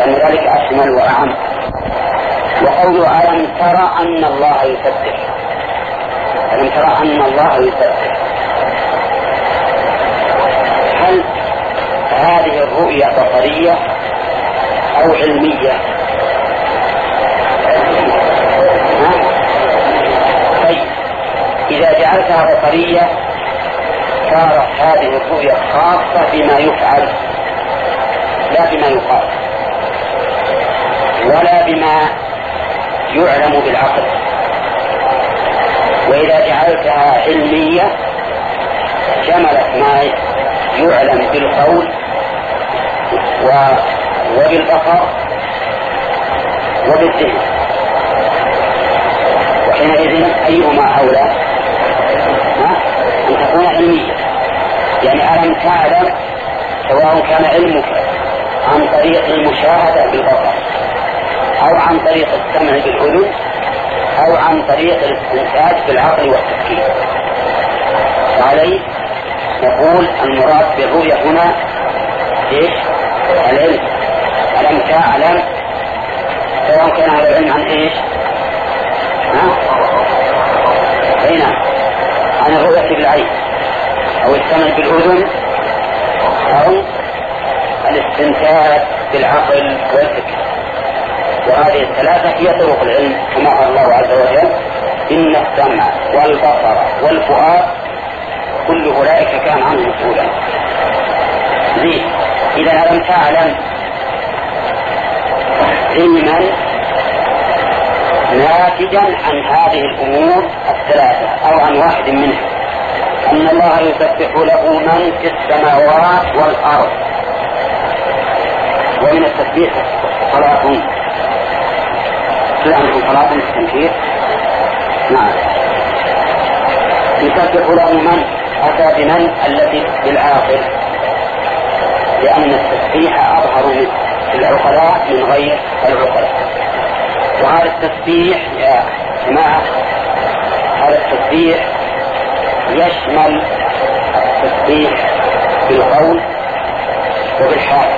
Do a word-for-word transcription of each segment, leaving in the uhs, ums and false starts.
لأن ذلك أشمل وأعم. وقوله ألم ترى أن الله يسبح، ألم ترى أن الله يسبح، هل هذه الرؤية بصرية أو علمية؟ طيب إذا جعلتها بصرية صارت هذه الرؤية خاصة بما يفعل لا بما يقال ولا بما يعلم بالعقل. وإذا جعلتها علمية شملت ما يعلم بالقول وبالبصر وبالذهن، وحينئذ أيهما أولى؟ أن تكون علمية، يعني ألم تعلم سواء كان علمك عن طريق المشاهدة بالبصر أو عن طريق السمع بالأذن أو عن طريق الاستنتاج بالعقل والتفكير. وعليه نقول المراد بالرؤية هنا إيش؟ العلم. ألم تعلم سواء كان هذا العلم عن إيش؟ ها؟ هنا عن الرؤية بالعين أو السمع بالأذن أو الاستنتاج بالعقل والفكر. وهذه الثلاثة هي طرق العلم كما قال الله عز وجل إن السمع والبصر والفؤاد كل أولئك كان عنه مسؤولا. زين، إذا ألم تعلم علما ناتجا عن هذه الأمور الثلاثة أو عن واحد منها أن الله يسبح له من في السماوات والأرض. ومن التسبيح صلاة عندكم صلاة التنكير. نعم، يسبح له من أتى بمن التي بالآخر، لأن التسبيح أظهر من العقلاء من غير العقلاء. وهذا التسبيح يا جماعة، هذا التسبيح يشمل التسبيح بالقول وبالحال،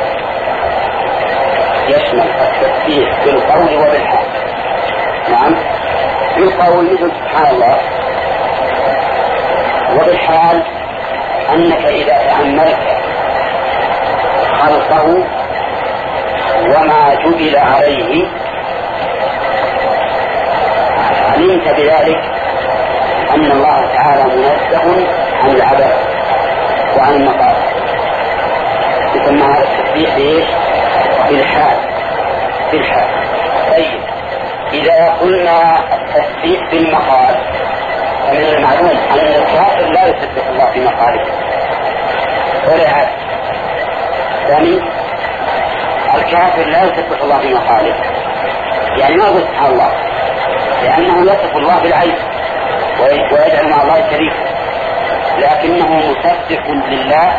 يشمل التسبيح بالقول وبالحال. نعم، بالقول مثل سبحان الله، وبالحال أنك إذا تأملت خلقه وما جبل عليه علمت بذلك أن الله تعالى منزه عن العبث وعن المقاصد. يسمى هذا التسبيح بإيش؟ بالحال. بالحال. طيب إذا قلنا التسبيح بالمقال فمن المعلوم أن الكافر لا يسبح الله في مقاله ولا عاد. ثاني، الكافر لا يسبح الله في مقاله، يعني ما يقول سبحان الله، لأنه يصف الله بالعيب ويجعل مع الله شريكا، لكنه مسبح لله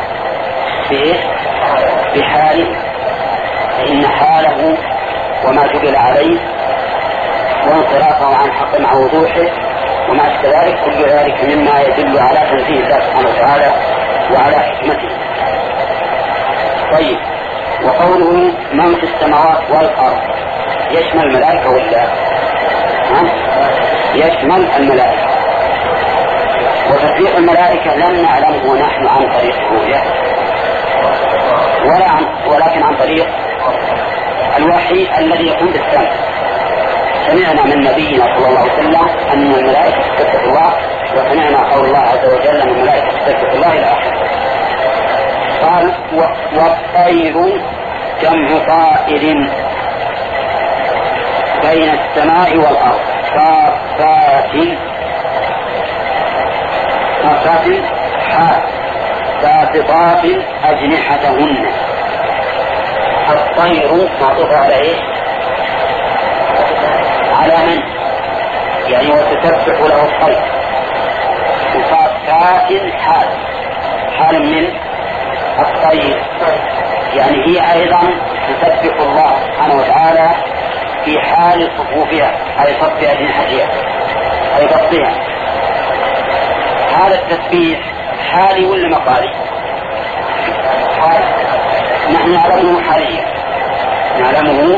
بحاله، فإن حاله وما جبل عليه وانصرافه عن حق مع وضوحه وما أشبه ذلك كل ذلك مما يدل على تنزيه الله سبحانه وتعالى وعلى حكمته. طيب، وقوله من في السماوات والأرض يشمل الملائكة ولا يشمل الملائكة؟ وتسبيح الملائكة لم نعلمه نحن عن طريق الرؤيا ولا عن ولكن عن طريق الوحي الذي يكون بالسمع. سمعنا من نبينا صلى الله عليه وسلم أن الملائكة تسبح الله، وسمعنا قول الله عز وجل أن الملائكة تسبح الله إلى آخره. قال والطير جمع طائر بين السماء والأرض صافات صافات حال باسطات أجنحتهن. الطير معطوف على إيه؟ على من؟ يعني وتسبح له الطير. وصافات حال حال من الطير، يعني هي أيضا تسبح الله سبحانه وتعالى في حال صفوفها أي صف أجنحتها أي بسطها. هذا التسبيح حالي ولا مقالي؟ نحن نعلمه حاليا، نعلمه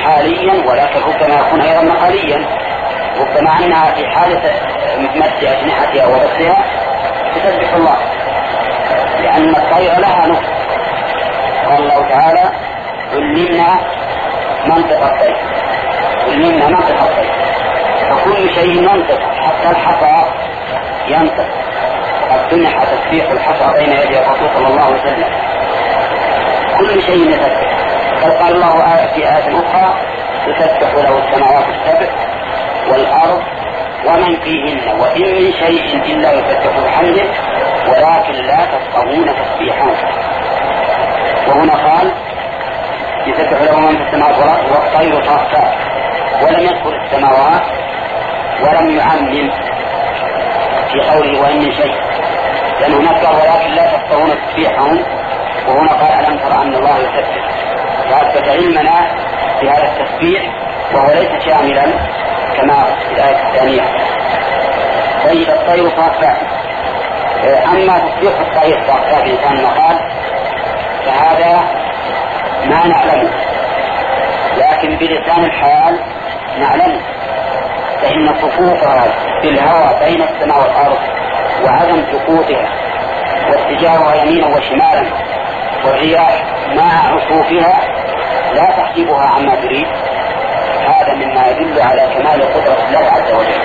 حاليا، ولكن ربما يكون أيضا مقاليا. ربما أنها في حالة مد أجنحتها وبثها تسبح الله، لأن الطير لها نطق. قال الله تعالى: علمنا منطق الطير، علمنا منطق الطير. فكل شيء ينطق، حتى الحصى ينطق. قد سمح تسبيح الحصى بين يدي الرسول صلى الله عليه وسلم. كل شيء يسبح. قال الله في آية أخرى: يسبح له السماوات السبع والأرض ومن فيهن وإن من شيء إلا يسبح بحمده ولكن لا تفقهون تسبيحهم. وهنا قال: يسبح له من في السماوات والأرض والطير صافات، ولم يذكر السماوات ولم يعمم في قوله وإن من شيء، لأنه نذكر ولكن لا تفقهون تسبيحهم، وهنا قال: ألم تر أن الله يسبح. فأثبت علمنا بهذا التسبيح وهو ليس شاملا كما في الآية الثانية. طيب الطير صافات. أما تسبيح الطير صافات بلسان المقال فهذا ما نعلمه، لكن بلسان الحال نعلمه، فإن صفوفها في الهواء بين السماء والأرض وعدم سقوطها واتجاهها يمينا وشمالا والرياح مع عصوفها لا تحجبها عما تريد، هذا مما يدل على كمال قدرة الله عز وجل.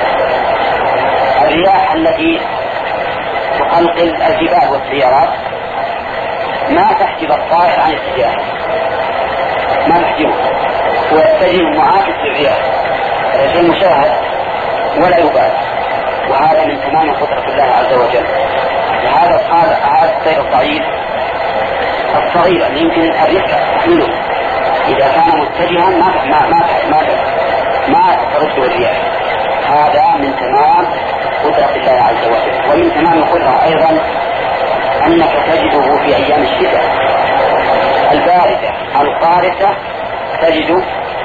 الرياح التي تقلقل الجبال والسيارات ما تحجب الطائر عن اتجاهه، ما تحجبه، ويتجه معاكس للرياح، هذا شيء مشاهد ولا يبال، وهذا من تمام قدرة الله عز وجل. لهذا قال: هذا الطير الضعيف الصغير اللي يمكن الريح تحمله إذا كان متجها ما ما ما ما, ما ترده الرياح. هذا من تمام قدرة الله عز وجل. ومن تمام قدرة أيضا أنك تجده في أيام الشتاء الباردة القارسة، تجده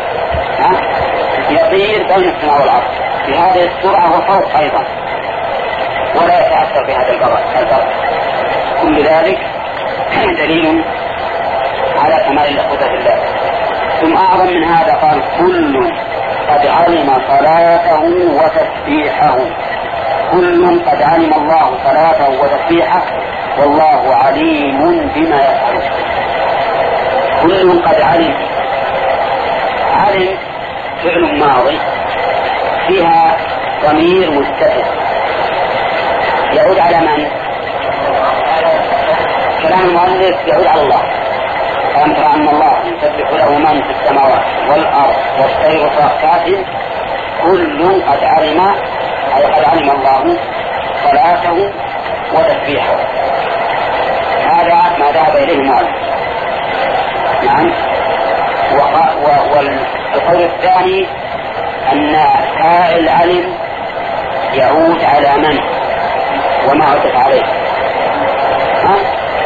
يطير بين السماء والأرض بهذه السرعة وفوق أيضا، ولا يتأثر بهذا البرد. كل ذلك دليل على كمال قدرة الله. ثم أعظم من هذا قال: كل قد علم صلاته وتسبيحه. كل قد علم الله صلاته وتسبيحه والله عليم بما يفعل. كل قد علم. علم فعل ماضي فيها ضمير مستتر يعود على من؟ كلام المؤلف يعود على الله. ألم تر أن الله يسبح له من في السماوات والأرض والطير صافات كل قد علم، أي قد علم الله صلاته وتسبيحه. هذا ما ذهب إليه المؤلف. نعم. والقول الثاني أن فاعل علم يعود على من وما عطف عليه. ها؟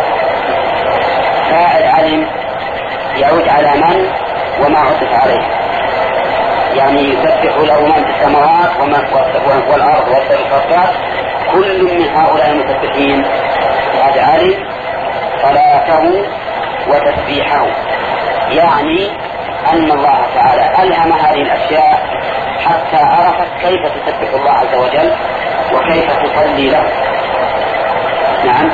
فاعل علم يعود على من وما عطف عليه، يعني يسبح له من في السماوات والأرض والطير، كل من هؤلاء المسبحين قد علم صلاته وتسبيحه، يعني أن الله تعالى ألهم هذه الأشياء حتى عرفت كيف تسبح الله عز وجل وكيف تصلي له. نعم.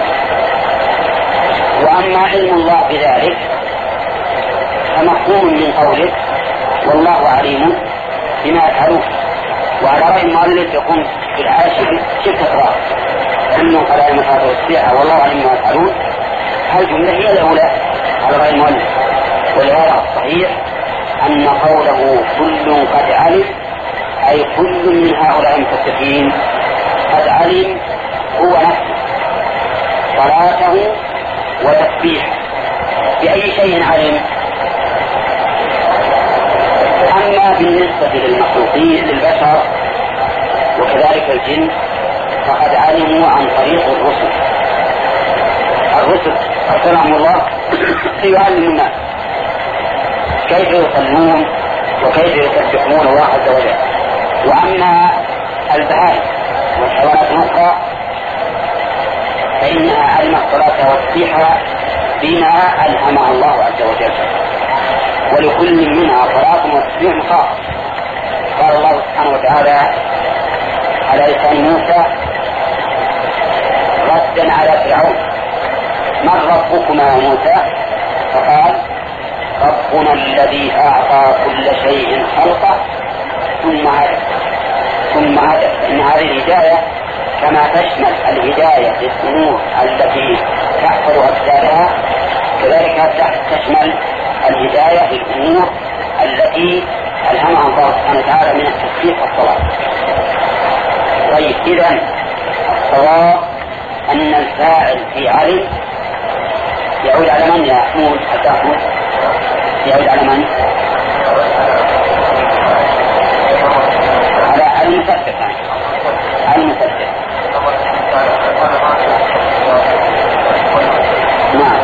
وأما علم الله بذلك فمفهوم من قوله والله عليم بما يفعلون. وعلى رأي المؤلف يكون في الآية شبه تكرار، أنه قد علم صلاته وتسبيحه والله عليم بما يفعلون. هالجملة هي الأولى على رأي المؤلف، ولهذا الصحيح أن قوله كل قد علم أي كل من هؤلاء المسبحين قد علم هو نفسه صلاته وتسبيحه. بأي شيء علم؟ أما بالنسبة للمخلوقين للبشر وكذلك الجن فقد علموا عن طريق الرسل. الرسل أرسلهم الله ليعلموا الناس كيف يصلون وكيف يسبحون الله عز وجل. وأما البهائم والحيوانات الأخرى فإنها علمت صلاتها وتسبيحها بما ألهمها الله عز وجل. ولكل منها صلاة وتسبيح خاص. قال الله سبحانه وتعالى على لسان موسى ردا على فرعون: من ربكما يا موسى؟ فقال: ربنا الذي أعطى كل شيء خلقه ثم هدى. ثم هدى إن هذه الهداية كما تشمل الهداية للأمور التي تحفظ أسبابها، كذلك تشمل الهداية للأمور التي ألهمها الله سبحانه وتعالى من التسبيح والصلاة. طيب، إذن الصواب أن الفاعل في علم يعود على من يا أحمد؟ حتى أحمد يعود على من؟ على المسبح. على المسبح. نعم.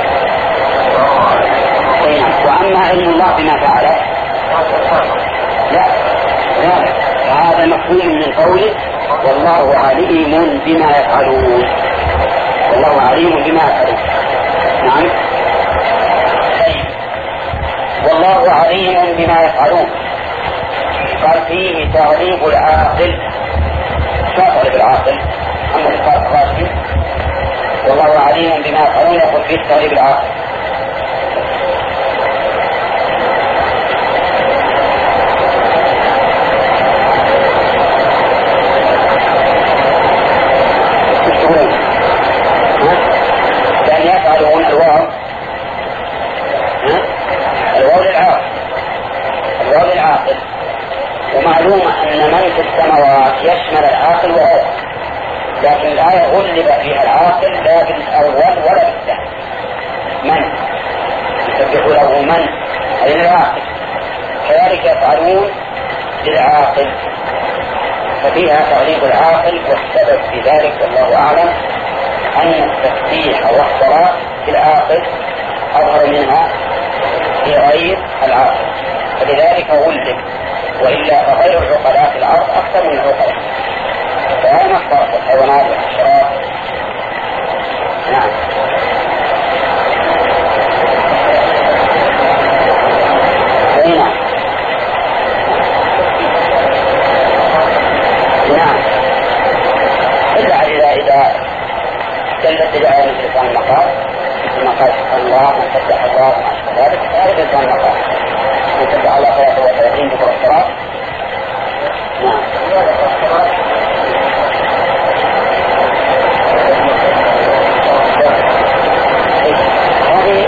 وأما علم الله بما فعله لا لا هذا مفهوم من قوله والله عليم بما يفعلون. والله عليم بما يفعلون. نعم. طيب، والله عليم بما يفعلون قال فيه تغليب العاقل. شو تغليب العاقل؟ أما الفرق الراشد والله عليم بما يفعلون يقول فيه تغليب العاقل. لأن يفعلون الواو الواو للعاقل الواو للعاقل ومعلوم أن من في السماوات يشمل العاقل وهو، لكن الآية غلب فيها العاقل لا بالأول ولا بالثاني. من يسبح له من أي العاقل، كذلك يفعلون للعاقل ففيها تغليب العاقل. والسبب في ذلك والله أعلم أن التسبيح والصلاة في العاقل أظهر منها في غير العاقل، فلذلك غلب. وإلا فغير العقلاء في الأرض أكثر من العقلاء، فهذا مصدر الحيوانات والحشرات. نعم. نعم. نعم. إلا إذا إذا دلت الآية مثل لسان المقال، مثل ما قال سبحان الله من سبح الله وما أشبه ذلك، هذا لسان المقال من سبح الله ثلاثة وثلاثين ذكر الصلاة. نعم. هذه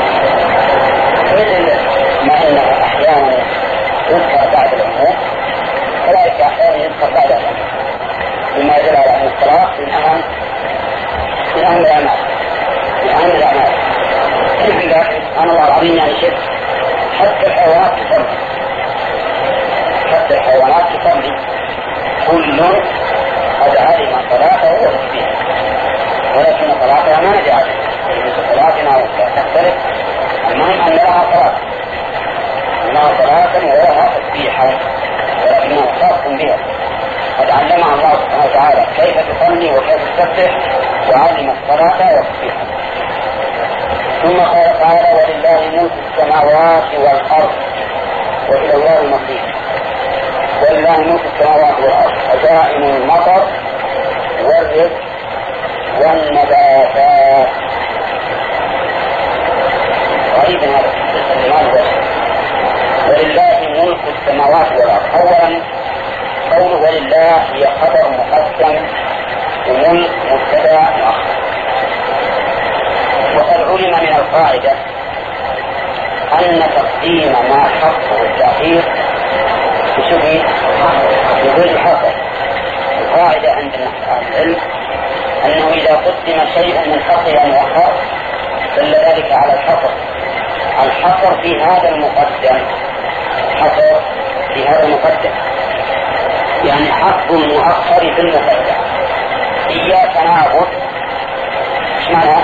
مثل ما أنه أحيانا يذكر بعد الأمور، كذلك أحيانا يذكر بعد الأمور، مما يدل على أن الصلاة من أهم من أهم الأعمال من أهم الأعمال. لكن سبحان الله العظيم يعني شيء حتى الحيوانات تصلي، حتى الحيوانات تصلي كل قد علم صلاته وتسبيحه، ولكن صلاتها ما نجعل صلاتنا ولا تختلف. المهم أن لها صلاة لها صلاة ولها تسبيحا، ولكنها خاص بها. قد علمها الله سبحانه وتعالى كيف تصلي وكيف تسبح، وعلم الصلاة والتسبيح. ثم قال تعالى ولله ملك السماوات والأرض وإلى الله المصير. ولله ملك السماوات والأرض خزائن المطر والرزق والنباتات. غريب هذا الاستثناء. ولله ملك السماوات والأرض، أولا قوله ولله هي خبر مقدم وملك مبتدأ مؤخر. وقد علم من القاعدة أن تقديم ما حقه التأخير بشبه بغير الحصر. القاعدة عند أهل العلم أنه إذا قدم شيء من حقه مؤخر دل ذلك على الحصر. الحصر في هذا المقدم، حصر في هذا المقدم يعني حق المؤخر في المقدم. إياك نعبد، ايش معنى؟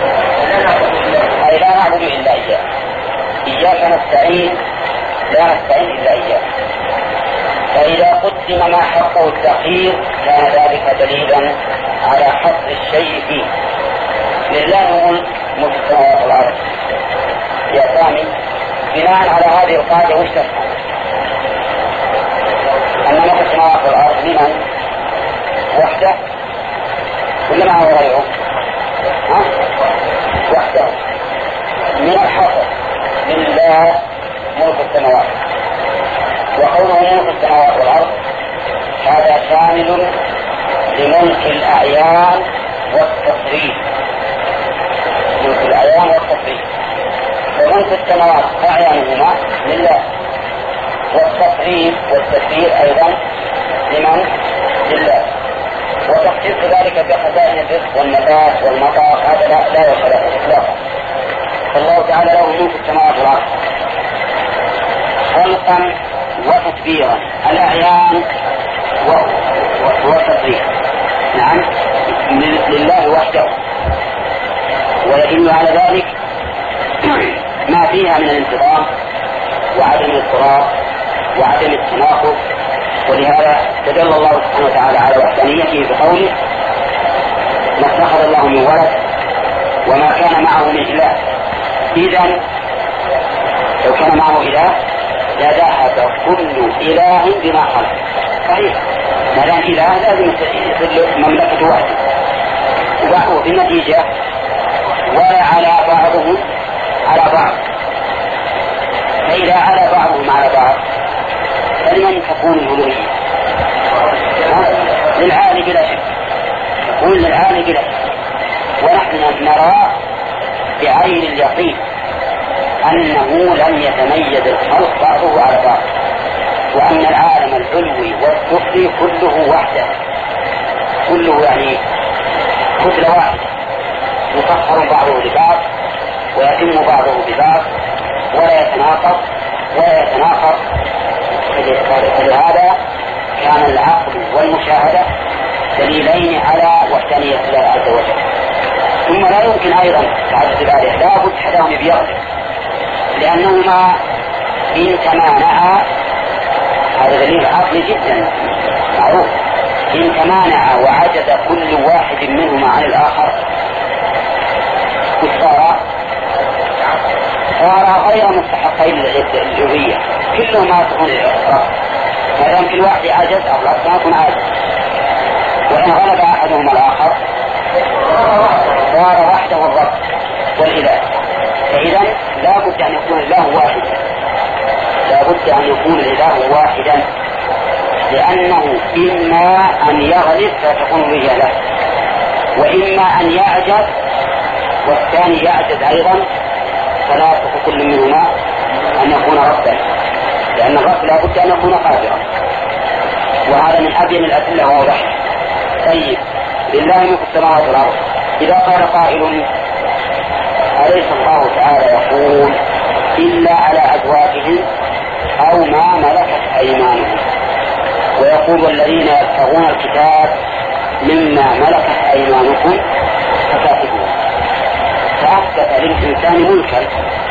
أي لا نعبد إلا إياه. إياك نستعين، لا نستعين إلا إياه. فإذا قدم ما حقه التأخير كان ذلك دليلا على حصر الشيء فيه. لله ملك السماوات والأرض. يا سامي بناء على هذه القاعدة وش تفهم؟ أن ملك السماوات والأرض لمن؟ وحده ولا معه غيره؟ ها؟ وحده. من الحصر لله ملك السماوات، وقوله ملك السماوات والأرض هذا شامل لملك الأعيان والتصريف. ملك الأعيان والتصريف، وملك السماوات أعيانهما لله، والتصريف والتسيير أيضا لمن؟ لله. وتخصيص ذلك بخزائن الرزق والنبات والمطر هذا لا لا يصح إطلاقا. فالله تعالى له ملك السماوات والأرض خلقا وتدبيرا، الأعيان والتصريف نعم لله وحده. ويدل على ذلك ما فيها من الانتظام وعدم الاضطراب وعدم التناقض. ولهذا تدل الله سبحانه وتعالى على وحدانيته بقوله ما اتخذ الله من ولد وما كان معه من إله. إذن لو كان معه إله لذهب كل إله بما خلق. صحيح، ما دام إله لازم يصل مملكته وحده، وبالنتيجة ولا على بعضهم على بعض. فإذا على بعضهم على بعض فلمن تكون الألوهية؟ للعالي بلا شك، تكون للعالي بلا شك. ونحن نرى بعين اليقين أنه لم يتميز الخلق بعضه على بعض، وأن العالم العلوي والسفلي كله وحده، كله يعني كتلة واحدة يسخر بعضه لبعض ويتم بعضه ببعض ولا يتناقض ولا يتناقض. فلهذا كان العقل والمشاهدة دليلين على وحدانية الله عز وجل. ثم لا يمكن أيضا تعدد ذلك، لا بد حدهم بيغلب، لأنهما إن تمانعا، هذا دليل عقلي جدا معروف، إن تمانعا وعجز كل واحد منهما عن الآخر صار صار غير مستحقين للألوهية، كلهما تكون الإعصار. ما دام كل واحد عجز أو لا يكون عاجز، وإن غلب أحدهما الآخر صار وحده الرب والإله. فإذا لا بد أن يكون الله واحدا، لا بد أن يكون الإله واحدا، لأنه إما أن يغلب فتكون به له، وإما أن يعجز والثاني يعجز أيضا، فلا يصح كل منهما أن يكون ربا، لأن الرب لا بد أن يكون قادرا. وهذا من أبين الأدلة واضح. طيب، لله ملك السماوات والأرض. إذا قال قائل أليس الله تعالى يقول إلا على أزواجهم أو ما ملكت أيمانهم، ويقول والذين يبتغون الكتاب مما ملكت أيمانكم فكاتبوه، فأثبت للإنسان ملكا.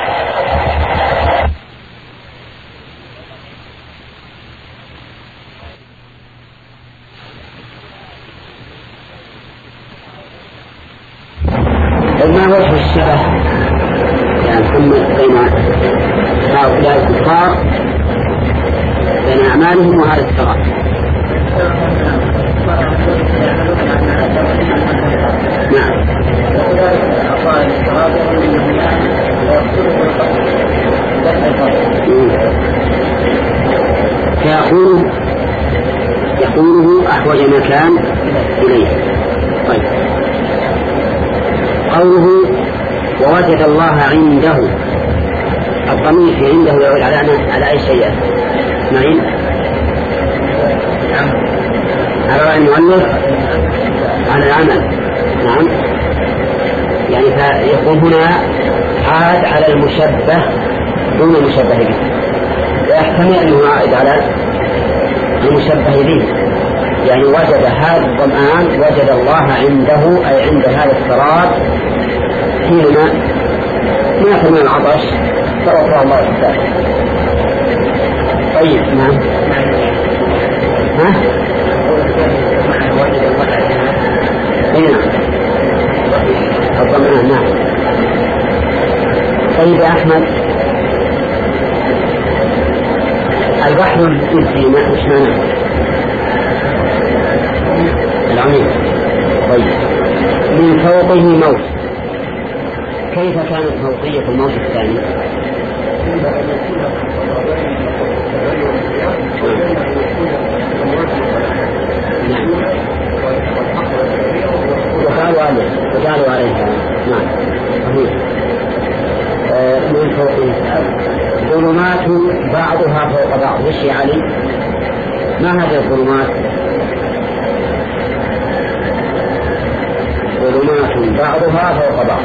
ما وجه الشبه يا محمد بين هؤلاء الكفار بين أعمالهم وهذا الصراط؟ نعم. فيقول يقوله أحوج ما كان إليه. طيب، قوله ووجد الله عنده، الضمير في عنده يعود على على أي شيء؟ معين على رأي المؤلف على العمل. نعم، يعني فيكون هنا عاد على المشبه دون المشبه به، ويحتمل أنه عائد على المشبه به، يعني وجد هذا الظمآن وجد الله عنده، أي عند هذا الصراط حينما مات من العطش فرفع الله تعالى. طيب، نعم. ها؟ اي نعم، الظمآن. نعم. طيب يا أحمد، بحر الإبل ما اسمه العميق. طيب من فوقه موت، كيف كانت فوقية الموت الثاني؟ نعم وقالوا عليه وقالوا عليه نعم آه من فوقه ظلمات بعضها فوق بعض. ايش يا علي؟ ما هذه الظلمات؟ ظلمات بعضها فوق بعض.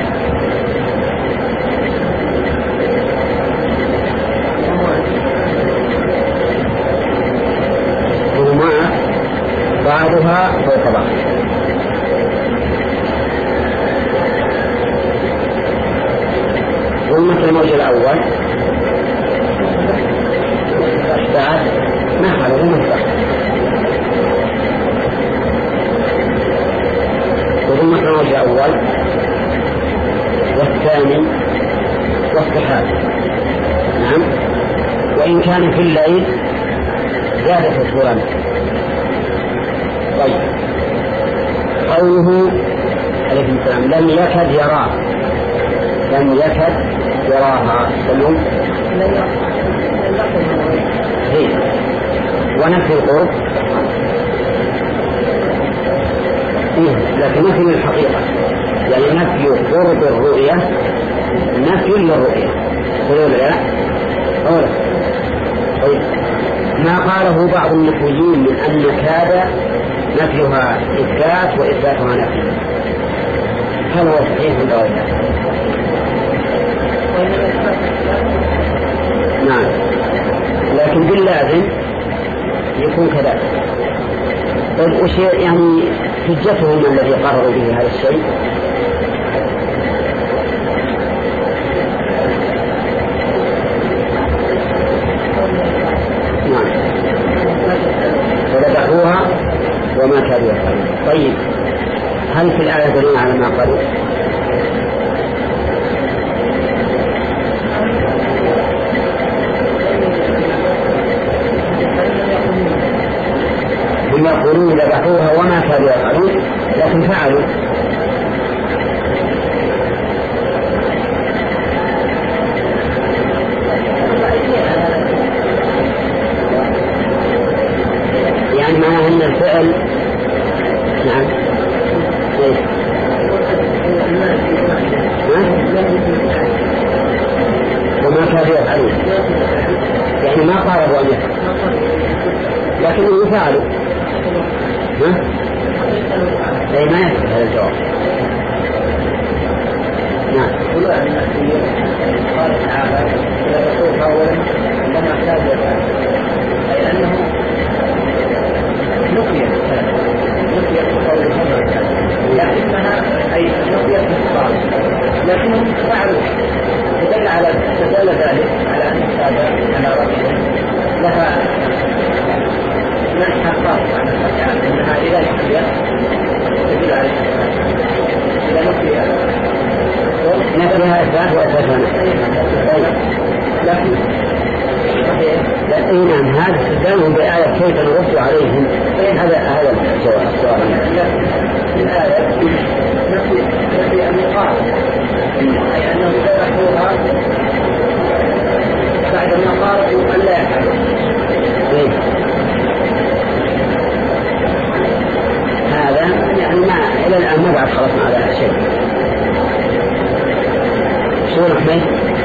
ظلمات بعضها فوق بعض. ظلمة الموج الأول بعد ما حلو مفتاح، وظلمة الموج الأول والثاني والسحاب. نعم وإن كان في الليل زادت الظلام. طيب قوله عليه السلام لم يكد يراه، لم يكد يراها سلم هي ونفي القرب إيه؟ لكن نفي الحقيقة، يعني نفي قرب الرؤية نفي للرؤية. قولوا لا أولا. طيب ما قاله بعض النحويين من أن كاد نفيها إثبات وإثباتها نفي، هل هو صحيح ولا غير؟ نعم لكن باللازم يكون كذلك. طيب وش يعني حجتهم الذي قرروا به هذا الشيء؟ نعم فذبحوها وما كانوا يفعلون. طيب هل في الآية دليل على ما قالوا؟ هم يقولون ذبحوها وما كانوا يفعلون لكن فعلوا. يعني معناه أن الفعل نعم إيه؟ وما كانوا يفعلون يعني ما قاربوا أن يفعلوا لكنهم فعلوا. ها؟ أي ما يثبت هذا الجواب. نعم. قال تعالى إذا بقوك أولا لما كاد يفعل، أي أنه نقيت نقيت بقول الله لكنها أي نقيت بالصعب لكنهم فعلوا. فدل على فدل ذلك على أن هذا على رأيه لها منحى خاص عن الفتحة أنها إذا نقيت تدل على إذا نقيت نفيها إثبات وإثباتها لكن لكن عن هذا استدلالهم بآية كيف نرد عليهم هذا هذا السؤال. الآية نفي نفي المقارنة أي أنهم ذبحوها بعد ما قالوا أن لا يفعلوا. هذا يعني ما إلى الآن ما بعد خلصنا على هذا الشيء. شو نحن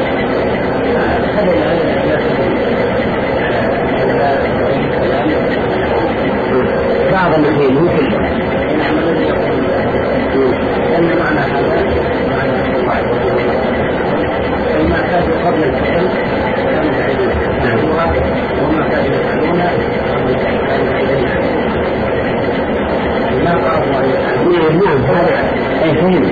بعض النحوين مو كله لأن معنى هذا معنى الصفات فيما كانوا قبل الفعل كانوا يفعلونها وما كانوا يفعلون ما قالوا أن يفعلون. نعم هذا أي فهم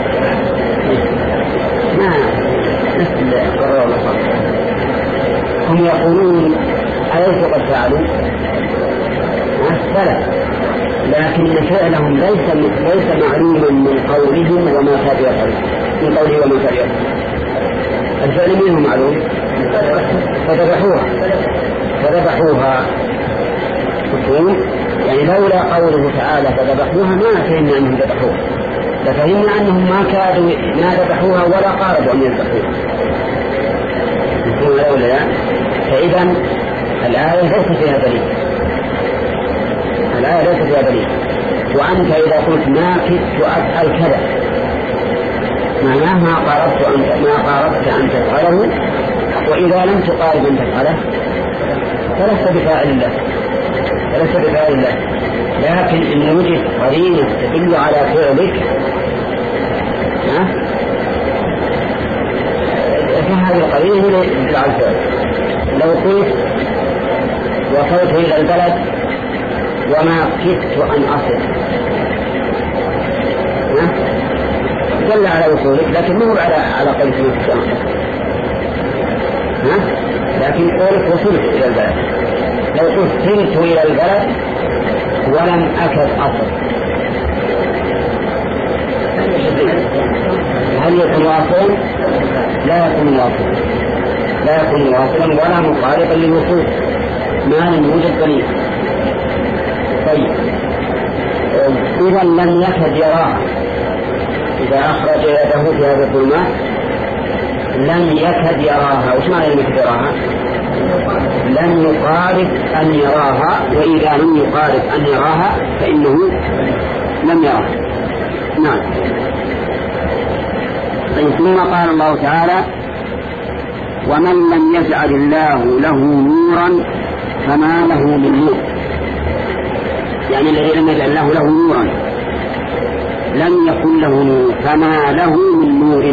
ما نفس القرار والصبر. هم يقولون أليس قد فعلوا؟ بلى لكن فعلهم ليس ليس معلوما من قولهم وما كانوا يفعلون من قوله وما كانوا يفعلون. الفعل منهم معلوم فذبحوها فذبحوها تعالى فذبحوها ما فهمنا أنهم ذبحوها، لفهمنا أنهم ما كادوا ما ذبحوها ولا قاربوا أن يذبحوها. يقول لا لا. فإذا الآية ليس فيها دليل، الآية ليس فيها دليل. وأنت إذا قلت ما كدت أفعل كذا معناه ما قاربت أن ما قاربت أن تفعله، وإذا لم تقارب أن تفعله فلست بفاعل الله، فلست بفاعل الله. لكن إن وجد قرينة تدل على فعلك فهذه القرينة هي تدل على الفعل. لو قلت وصلت إلى البلد وما كدت أن أصل دل على وصولك، لكن مو على على قلت السماء، لكن قلت وصلت إلى البلد. لو قلت سرت إلى البلد ولم أكد أصل هل يكون واصلا؟ لا يكون واصلا، لا يكون واصلا ولا مقاربا للوصول ما لم يوجد دليل. طيب إذا لم يكد يراها، إذا أخرج يده في هذه الظلمات لم يكد يراها. وش معنى لم يكد يراها؟ لم يقارب أن يراها، وإذا لم يقارب أن يراها فإنه لم يراها. نعم. طيب ثم قال الله تعالى ومن لم يجعل الله له نورا فما له من نور، يعني الذي لم يجعل الله له نورا لم يكن له نور فما له من نور،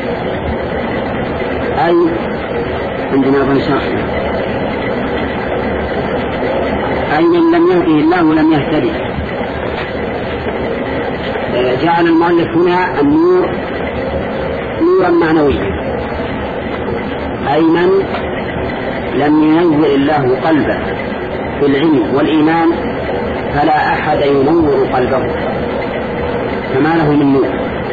أي عندنا أظن شرح أي من لم يهده الله لم يهتدي. جعل المؤلف هنا النور نورا معنويا، أي من لم ينور الله قلبه في العلم والإيمان فلا أحد ينور قلبه فما له من نور.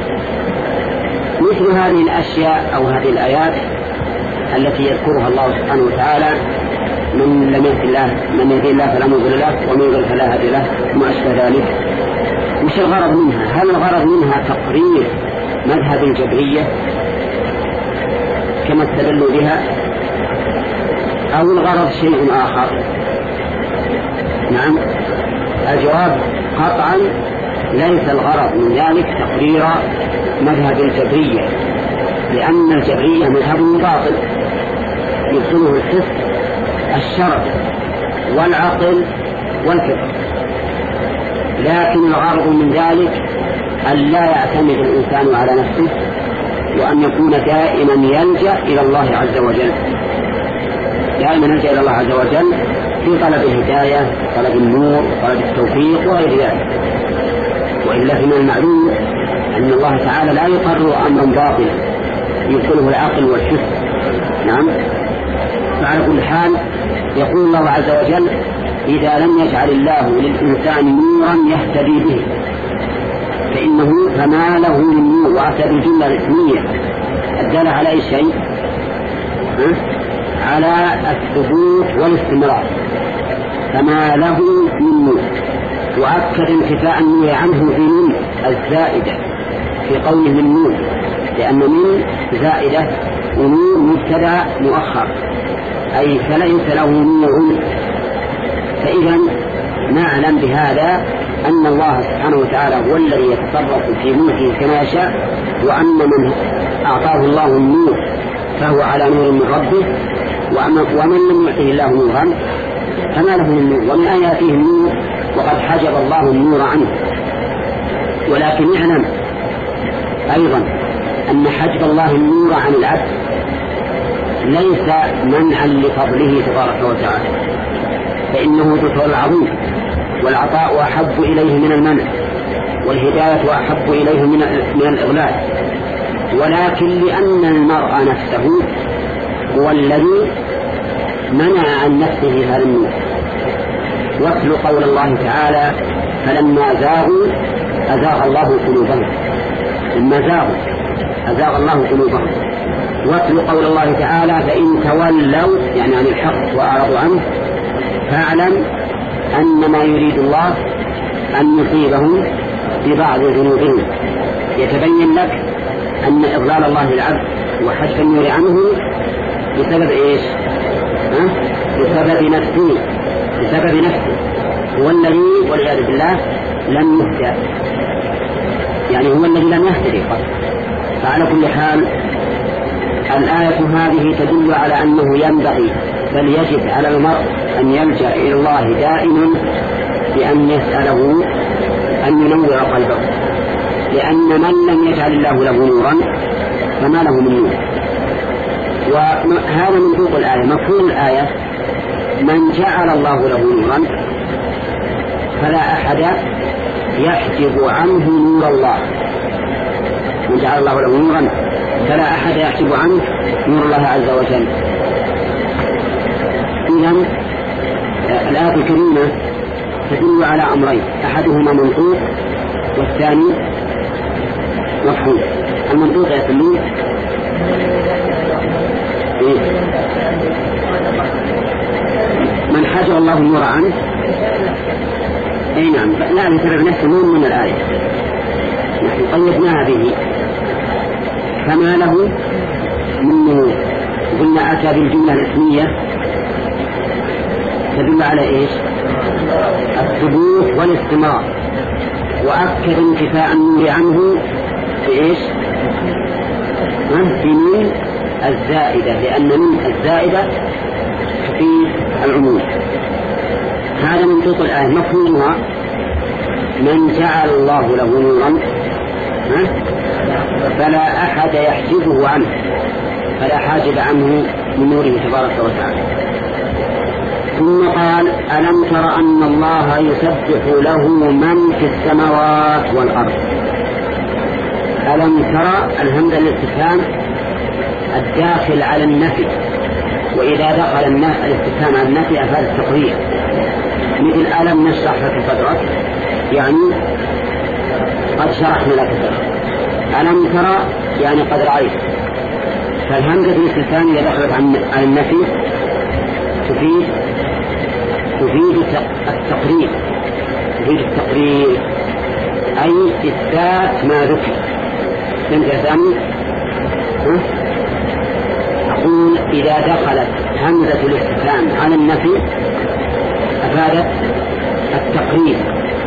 مثل هذه الأشياء أو هذه الآيات التي يذكرها الله سبحانه وتعالى من لم يهد الله من يهد الله فلا مضل له ومن يضلل فلا هادي له وما أشبه ذلك. وش الغرض منها؟ هل الغرض منها تقرير مذهب الجبرية كما استدلوا بها، أو الغرض شيء آخر؟ نعم، الجواب قطعا ليس الغرض من ذلك تقرير مذهب الجبرية، لأن الجبرية مذهب باطل يدخله الحس الشرع والعقل والفطر، لكن الغرض من ذلك أن لا يعتمد الإنسان على نفسه وأن يكون دائما يلجأ إلى الله عز وجل، دائما يلجأ إلى الله عز وجل في طلب الهداية طلب النور طلب التوفيق وغير ذلك. وإلا فمن المعلوم أن الله تعالى لا يقرر أمرا باطلا يدخله العقل والحس. نعم. فعلى كل حال يقول الله عز وجل إذا لم يجعل الله للإنسان نورا يهتدي به فإنه فما له من نور. وأتى بالجملة الاسمية الدالة على أي شيء؟ على الثبوت والاستمرار، فما له من نور. وأكد انتفاء النور عنه في من الزائدة في قوله من نور، لأن من زائدة ونور مبتدأ مؤخر، أي فليس له نور. فإذا نعلم بهذا أن الله سبحانه وتعالى هو الذي يتصرف في ملكه كما يشاء، وأن من أعطاه الله النور فهو على نور من ربه، ومن لم يعطيه الله نورا فما له من نور. ومن آياته النور وقد حجب الله النور عنه. ولكن اعلم أيضا أن حجب الله النور عن العبد ليس منعا لفضله تبارك وتعالى، فإنه ذو فضل عظيم، والعطاء أحب إليه من المنع، والهداية أحب إليه من من الإضلال. ولكن لأن المرء نفسه هو الذي منع عن نفسه هذا النور. واتل قول الله تعالى فلما زاغوا أزاغ الله قلوبهم، لما زاغوا أزاغ الله قلوبهم. واتل قول الله تعالى فإن تولوا يعني عن الحق وأعرضوا عنه فاعلم أن ما يريد الله أن يصيبهم ببعض ذنوبهم. يتبين لك أن إضلال الله العبد وحشف النور عنه بسبب إيش؟ ها؟ بسبب نفسه بسبب نفسه هو الذي والعياذ بالله لم يهتدي، يعني هو الذي لم يهتدي قط. فعلى كل حال الآية هذه تدل على أنه ينبغي بل يجب على المرء أن يلجأ إلى الله دائما بأن يسأله أن ينور قلبه، لأن من لم يجعل الله له نورا فما له من نور. وهذا منطوق الآية. مفهوم الآية من جعل الله له نورا فلا أحد يحجب عنه نور الله. من جعل الله له نورا فلا أحد يحجب عنه نور الله عز وجل. إذن الآية الكريمة تدل على أمرين، أحدهما منطوق والثاني مفهوم. المنطوق يسميه إيه؟ من حجر الله النور عنه. أي نعم، لا نسبب نفسه من الآية نحن قيدناها به فما له من نور. قلنا أتى بالجملة الاسمية تدل على إيش؟ الثبوت والاستمرار، وأكد انتفاء النور عنه بإيش؟ بمن الزائدة، لأن من الزائدة في العموم. هذا منطوق الآية. مفهومها من جعل الله له نورا فلا أحد يحجبه عنه، فلا حاجب عنه من نوره تبارك وتعالى. ثم قال ألم تر أن الله يسبح له من في السماوات والأرض. ألم ترى الهمزة الاستفهام الداخل على النفي، وإذا دخل الاستفهام على النفي أفاد التقرير، مثل ألم نشرح لك صدرك، يعني قد شرحنا لك صدرك. ألم ترى يعني قد رأيت. فالهمزة الاستفهام إذا دخلت على النفي تفيد تفيد التقرير تفيد التقرير أي إثبات ما ذكر. فهمت يا سامي؟ أقول إذا دخلت همزة الاستفهام على النفي أفادت التقرير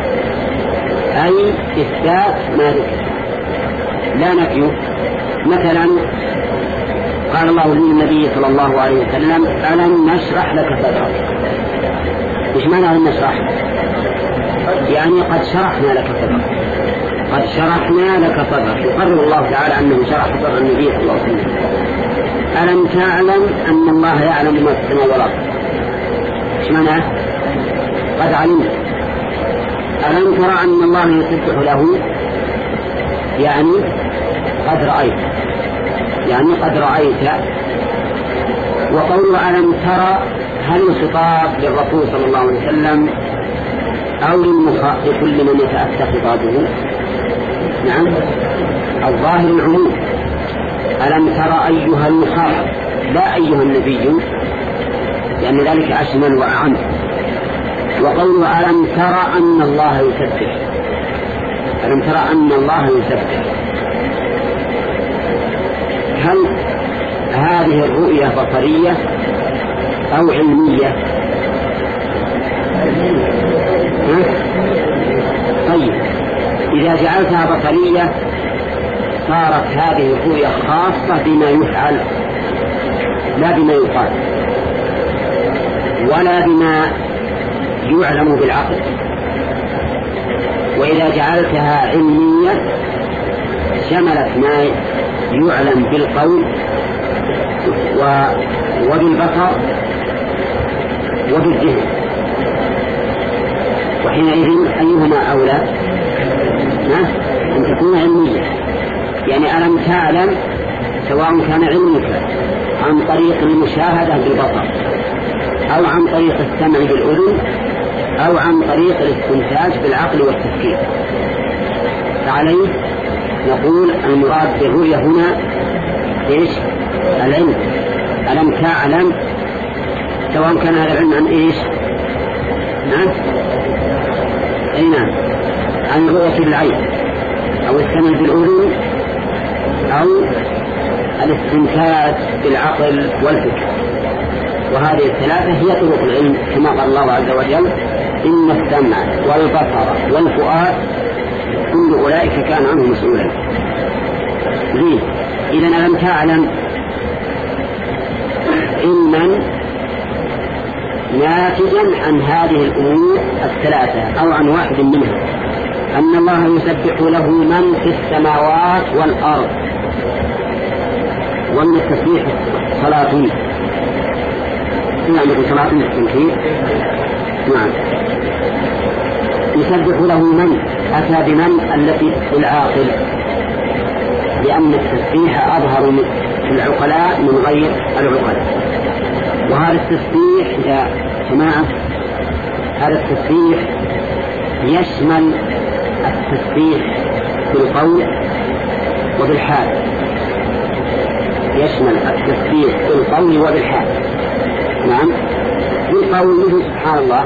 أي إثبات ما ذكر لا نفيه. مثلا قال الله للنبي صلى الله عليه وسلم ألم نشرح لك صدرك. إيش معنى ألم نشرح؟ يعني قد شرحنا لك صدرك، قد شرحنا لك صدرك. يقرر الله تعالى أنه شرح صدر النبي صلى الله عليه وسلم. ألم تعلم أن الله يعلم ما في السماء والأرض. إيش معنى؟ قد علمت. ألم ترى أن الله يسبح له يعني قد رأيت، يعني قد رأيت. وقول ألم ترى هل خطاب للرسول صلى الله عليه وسلم أو لكل من يتأتى خطابه؟ نعم، الظاهر العموم. ألم ترى أيها المخاطب لا أيها النبي، لأن ذلك أشمل وأعم. وقول ألم ترى أن الله يسبح، ألم ترى أن الله يسبح. هل هذه الرؤية بصرية أو علمية؟ طيب إذا جعلتها بصرية صارت هذه الرؤية خاصة بما يفعل لا بما يقال ولا بما يعلم بالعقل. وإذا جعلتها علمية شملت ما يعلم بالقول وبالبصر وبالذهن، وحينئذ أيهما أولى؟ أن تكون علمية. يعني ألم تعلم سواء كان علمك عن طريق المشاهدة بالبصر أو عن طريق السمع بالأذن أو عن طريق الاستنتاج بالعقل والتفكير، فعليه نقول المراد بالرؤية هنا إيش؟ العلم. ألم تعلم سواء كان هذا العلم عن إيش؟ نعم، أي نعم، عن الرؤية بالعين أو السمع بالأذن أو الاستنتاج بالعقل والفكر. وهذه الثلاثة هي طرق العلم كما قال الله عز وجل إن السمع والبصر والفؤاد كل أولئك كان عنه مسؤولا. ليه؟ إذن ألم تعلم علما ناتجا عن هذه الأمور الثلاثة أو عن واحد منها أن الله يسبح له من في السماوات والأرض. ومن التسبيح صلاة يعني صلاة التنكير. نعم. يسبح له من أتى بمن التي العاقل، لأن التسبيح أظهر في العقلاء من غير العقلاء. وهذا التسبيح يا جماعة هذا التسبيح يشمل التسبيح بالقول وبالحال، يشمل التسبيح بالقول وبالحال. نعم. بالقول مثل سبحان الله،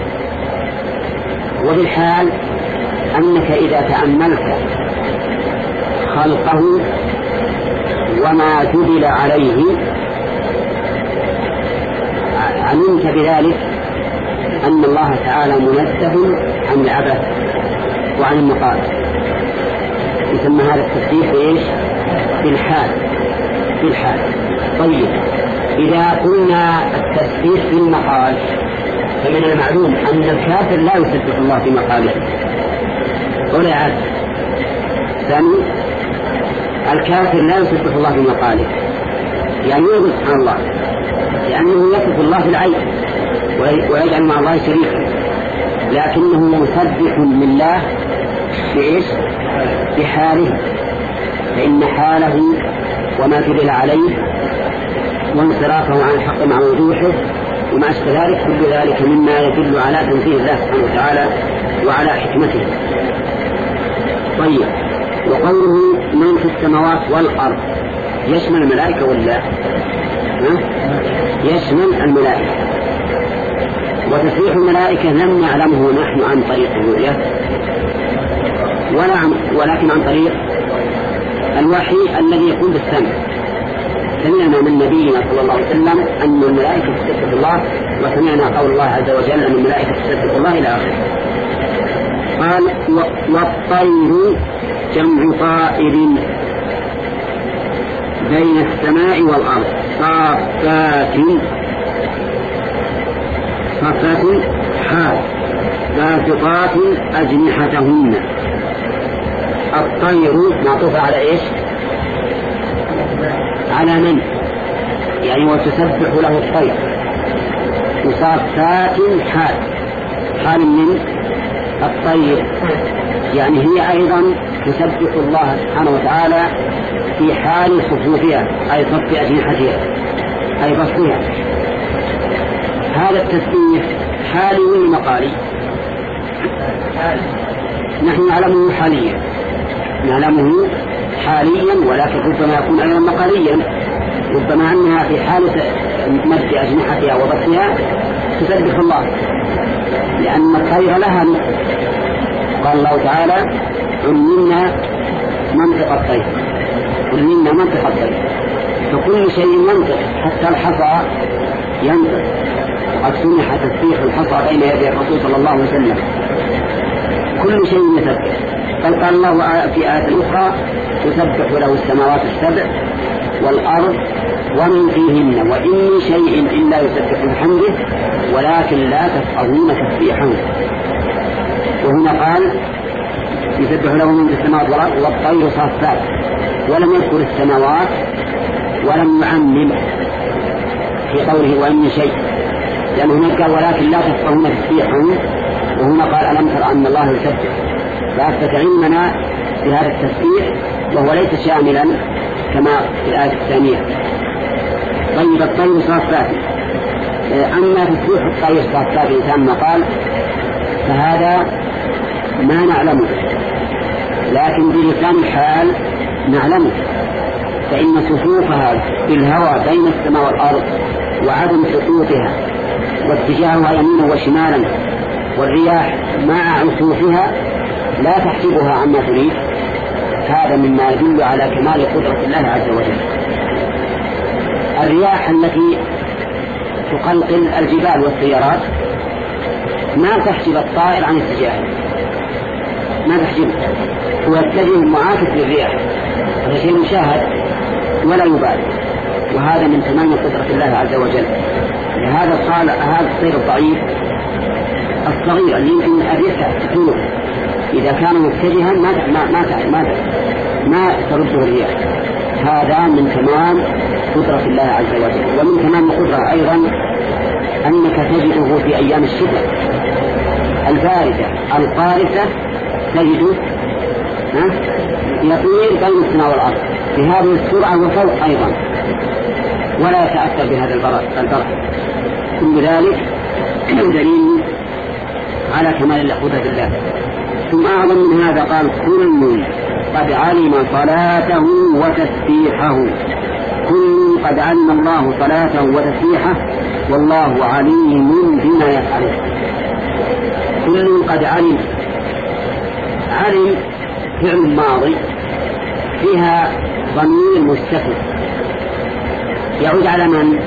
وبالحال أنك إذا تأملت خلقه وما جبل عليه علمت بذلك أن الله تعالى منزه عن العبث وعن المقال. يسمى هذا التسبيح إيش؟ بالحال. بالحال. طيب إذا قلنا التسبيح بالمقال فمن المعلوم أن الكافر لا يسبح الله في مقاله ولا يعد. ثاني الكافر لا يسبح الله في مقاله، يعني يقول سبحان الله لأنه يصف الله في العين ويجعل مع الله شريكا، لكنه مسبح لله بإيش؟ بحاله، فإن حاله وما جبل عليه وانصرافه عن الحق مع وضوحه وما أشبه ذلك كل ذلك مما يدل على تنزيه الله سبحانه وتعالى وعلى حكمته. طيب وقوله من في السماوات والأرض يشمل الملائكة ولا يشمل الملائكة؟ وتسبيح الملائكة لم نعلمه نحن عن طريق الرؤية ولا عن ولكن عن طريق الوحي الذي يكون بالسمع. سمعنا من نبينا صلى الله عليه وسلم أن الملائكة تسبح الله، وسمعنا قول الله عز وجل أن الملائكة تسبح الله إلى آخره. قال والطير جمع طائر بين السماء والأرض صافات صافات حال باسطات أجنحتهن. الطير معطوف على إيش؟ على من؟ يعني وتسبح له الطير. وصافات حال حال من الطير، يعني هي أيضا تسبح الله سبحانه وتعالى في حال صفوفها أي صف أجنحتها أي بسطها. هذا التسبيح حالي ولا مقالي؟ نحن نعلمه حاليا نعلمه حاليا ولكن ربما يكون أيضا مقاليا، ربما أنها في حالة مد أجنحتها وبسطها تسبح الله، لأن الطير لها قال الله تعالى علمنا منطق الطير علمنا منطق الطير، فكل شيء ينطق حتى الحصى ينطق. وقد سمح تسبيح الحصى بين يدي الرسول صلى الله عليه وسلم، كل شيء يسبح. بل قال الله في آية أخرى تسبح له السماوات السبع والأرض ومن فيهن وإن من شيء إلا يسبح بحمده ولكن لا تفقهون تسبيحهم. وهنا قال يسبح له من السماوات والأرض والطير صافات، ولم يذكر السماوات ولم يعمم في قوله وإن من شيء، لأنه هناك قال ولكن لا تفقهون تسبيحهم، وهنا قال ألم تر أن الله يسبح، فأثبت علمنا بهذا التسبيح وهو ليس شاملا كما في الآية الثانية. طيب الطير صافات، أما تسبيح الطير صافات إنسان ما قال فهذا ما نعلمه، لكن بلسان الحال نعلمه، فإن صفوفها في الهواء بين السماء والأرض وعدم سقوطها واتجاهها يمينا وشمالا والرياح مع عصوفها لا تحجبها عما تريد، هذا مما يدل على كمال قدرة الله عز وجل. الرياح التي تقلقل الجبال والسيارات ما تحجب الطائر عن اتجاهه، ما تحجبه، هو يتجه معاكس للرياح، هذا شيء مشاهد ولا يبالي، وهذا من تمام قدرة الله عز وجل. لهذا قال هذا الطير الضعيف الصغير اللي يمكن الريح تطوله إذا كان متجها ما ما ما ما, ما ترده الرياح، هذا من تمام قدرة الله عز وجل. ومن تمام القدرة أيضا أنك تجده في أيام الشتاء الباردة القارسة، تجده يطير بين السماء والأرض بهذه السرعة وفوق أيضا، ولا يتأثر بهذا البرد. كل ذلك دليل على كمال قدرة الله. ثم أعظم من هذا قال كل قد علم صلاته وتسبيحه، كل قد علم الله صلاته وتسبيحه والله عليم بما يفعله. كل قد علم، علم فعل ماضي فيها ضمير مستتر يعود على من؟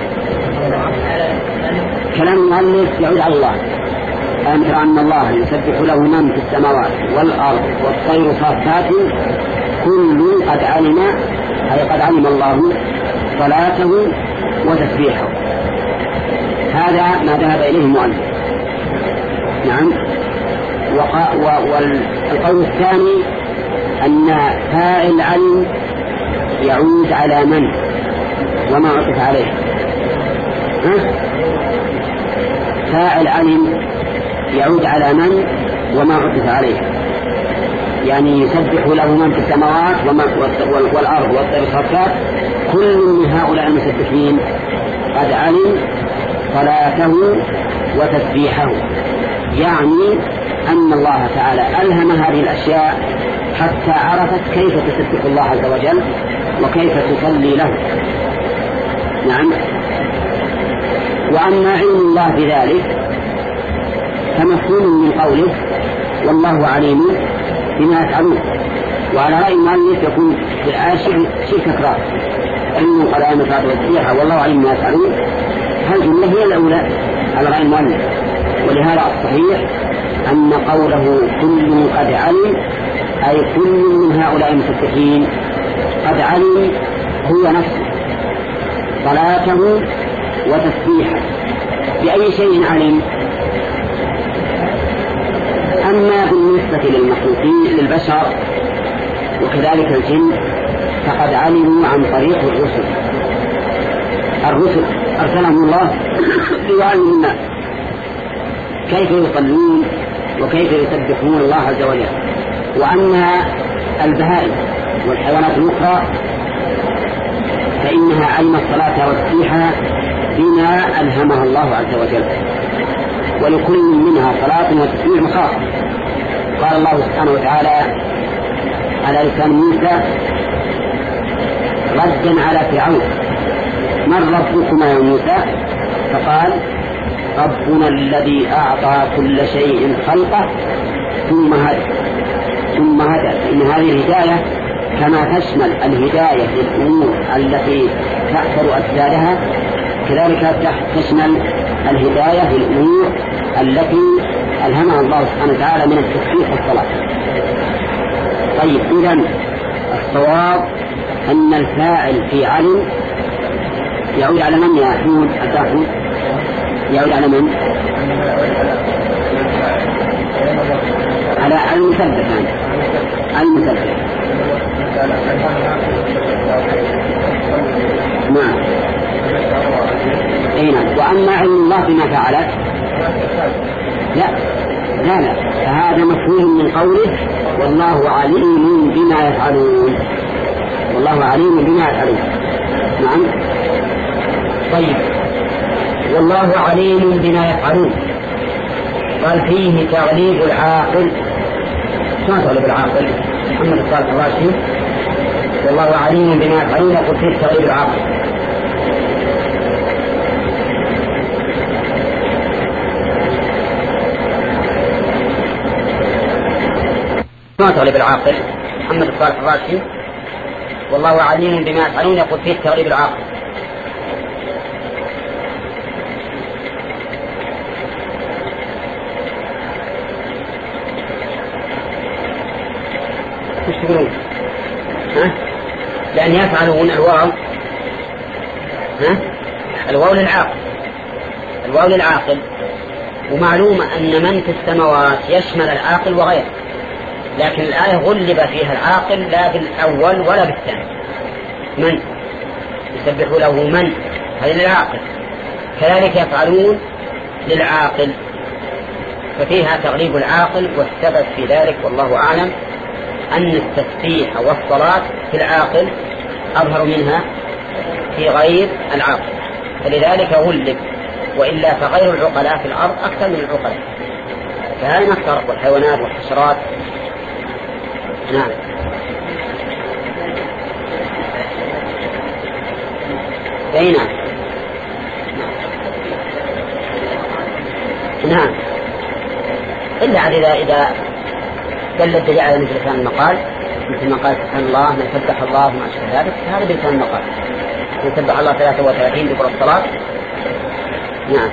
كلام المؤلف يعود على الله. ألم تر أن الله يسبح له من في السماوات والأرض والطير صافات كل قد علم، أي قد علم الله صلاته وتسبيحه. هذا ما ذهب إليه المؤلف. نعم. والقول الثاني أن فاعل علم يعود على من وما عطف عليه. ها؟ فاعل علم يعود على من وما عطف عليه، يعني يسبح له من في السماوات والأرض والطير صافات، كل من هؤلاء المسبحين قد علم صلاته وتسبيحه، يعني أن الله تعالى ألهم هذه الأشياء حتى عرفت كيف تسبح الله عز وجل وكيف تصلي له. نعم. وأما علم الله بذلك فمفهوم من قوله والله عليم بما يفعلون. وعلى رأي المؤلف يكون في الآية شيء تكرار، علم قد علم صلاته وتسبيحه والله عليم بما يفعلون، هالجملة هي الأولى على رأي المؤلف. ولهذا الصحيح أن قوله كل قد علم أي كل من هؤلاء المسبحين قد علم هو نفسه صلاته وتسبيحه. بأي شيء علم؟ أما بالنسبة للمخلوقين للبشر وكذلك الجن فقد علموا عن طريق الرسل. الرسل أرسلهم الله ليعلموا الناس كيف يصلون وكيف يسبحون الله عز وجل. وأما البهائم والحيوانات الأخرى فإنها علمت صلاتها وتسبيحها بما ألهمها الله عز وجل، ولكل منها صلاة وتسبيح خاصة. قال الله سبحانه وتعالى على لسان موسى ردا على فرعون: من ربكما يا موسى؟ فقال: ربنا الذي أعطى كل شيء خلقه ثم هدى. ثم هدى إن هذه الهداية كما تشمل الهداية للأمور التي تأثر أجسادها كذلك تشمل الهداية للأمور التي ألهمها الله سبحانه وتعالى من التسبيح والصلاة. طيب، إذن الصواب أن الفاعل في علم يعود على من يا حمود الداخل؟ يعود على من؟ على المثبت يعني. المثبت. نعم. أي نعم. وأما علم الله بما فعلت لا لا لا فهذا مفهوم من قوله والله عليم بما يفعلون. والله عليم بما يفعلون. نعم. طيب، والله عليم بما يفعلون قال فيه تغليب العاقل. شو تغليب العاقل؟ محمد الصالح الراشدي والله عليم بما يفعلون يقول فيه تغليب العاقل. ما تغلب العاقل. محمد الصالح الراشدي والله عليم بما يفعلون يقول فيه تغلب العاقل. وش تقولون؟ ها؟ لأن يفعلون الواو ها؟ الواو للعاقل، الواو للعاقل، ومعلوم أن من في السماوات يشمل العاقل وغيره، لكن الآية غلب فيها العاقل لا بالأول ولا بالثاني. من يسبح له من هذا للعاقل، كذلك يفعلون للعاقل، ففيها تغليب العاقل. والسبب في ذلك والله أعلم أن التسبيح والصلاة في العاقل أظهر منها في غير العاقل، فلذلك غلب، وإلا فغير العقلاء في الأرض أكثر من العقلاء، فهذه ما الفرق والحيوانات والحشرات. نعم. أي نعم. نعم. إلا إذا إذا دل الدليل على مثل لسان المقال، مثل ما قال سبحان الله من سبح الله وما أشبه ذلك، هذا بلسان المقال. من سبح الله ثلاثة وثلاثين ذكر الصلاة. نعم.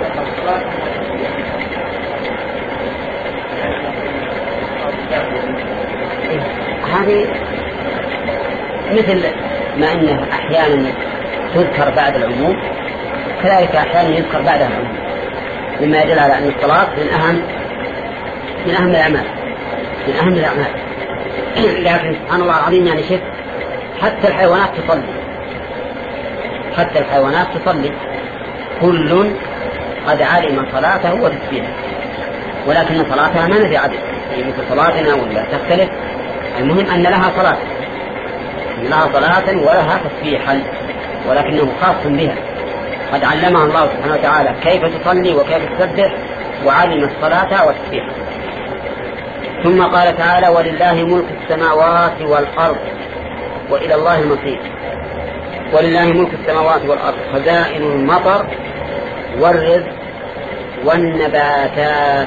هذه مثل ما أنه أحيانا تذكر بعد العموم، كذلك أحيانا يذكر بعدها العموم، مما يدل على أن الصلاة من أهم من أهم الأعمال من أهم الأعمال. لكن سبحان الله العظيم، يعني شف حتى الحيوانات تصلي، حتى الحيوانات تصلي، كل قد علم صلاته وتسبيحه، ولكن صلاتها ما ندري عدد، يعني مثل صلاتنا ولا تختلف. المهم أن لها صلاة، أن لها صلاة ولها تسبيحا، ولكنه خاص بها، قد علمها الله سبحانه وتعالى كيف تصلي وكيف تسبح، وعلم الصلاة والتسبيح. ثم قال تعالى ولله ملك السماوات والأرض وإلى الله المصير. ولله ملك السماوات والأرض خزائن المطر والرزق والنباتات.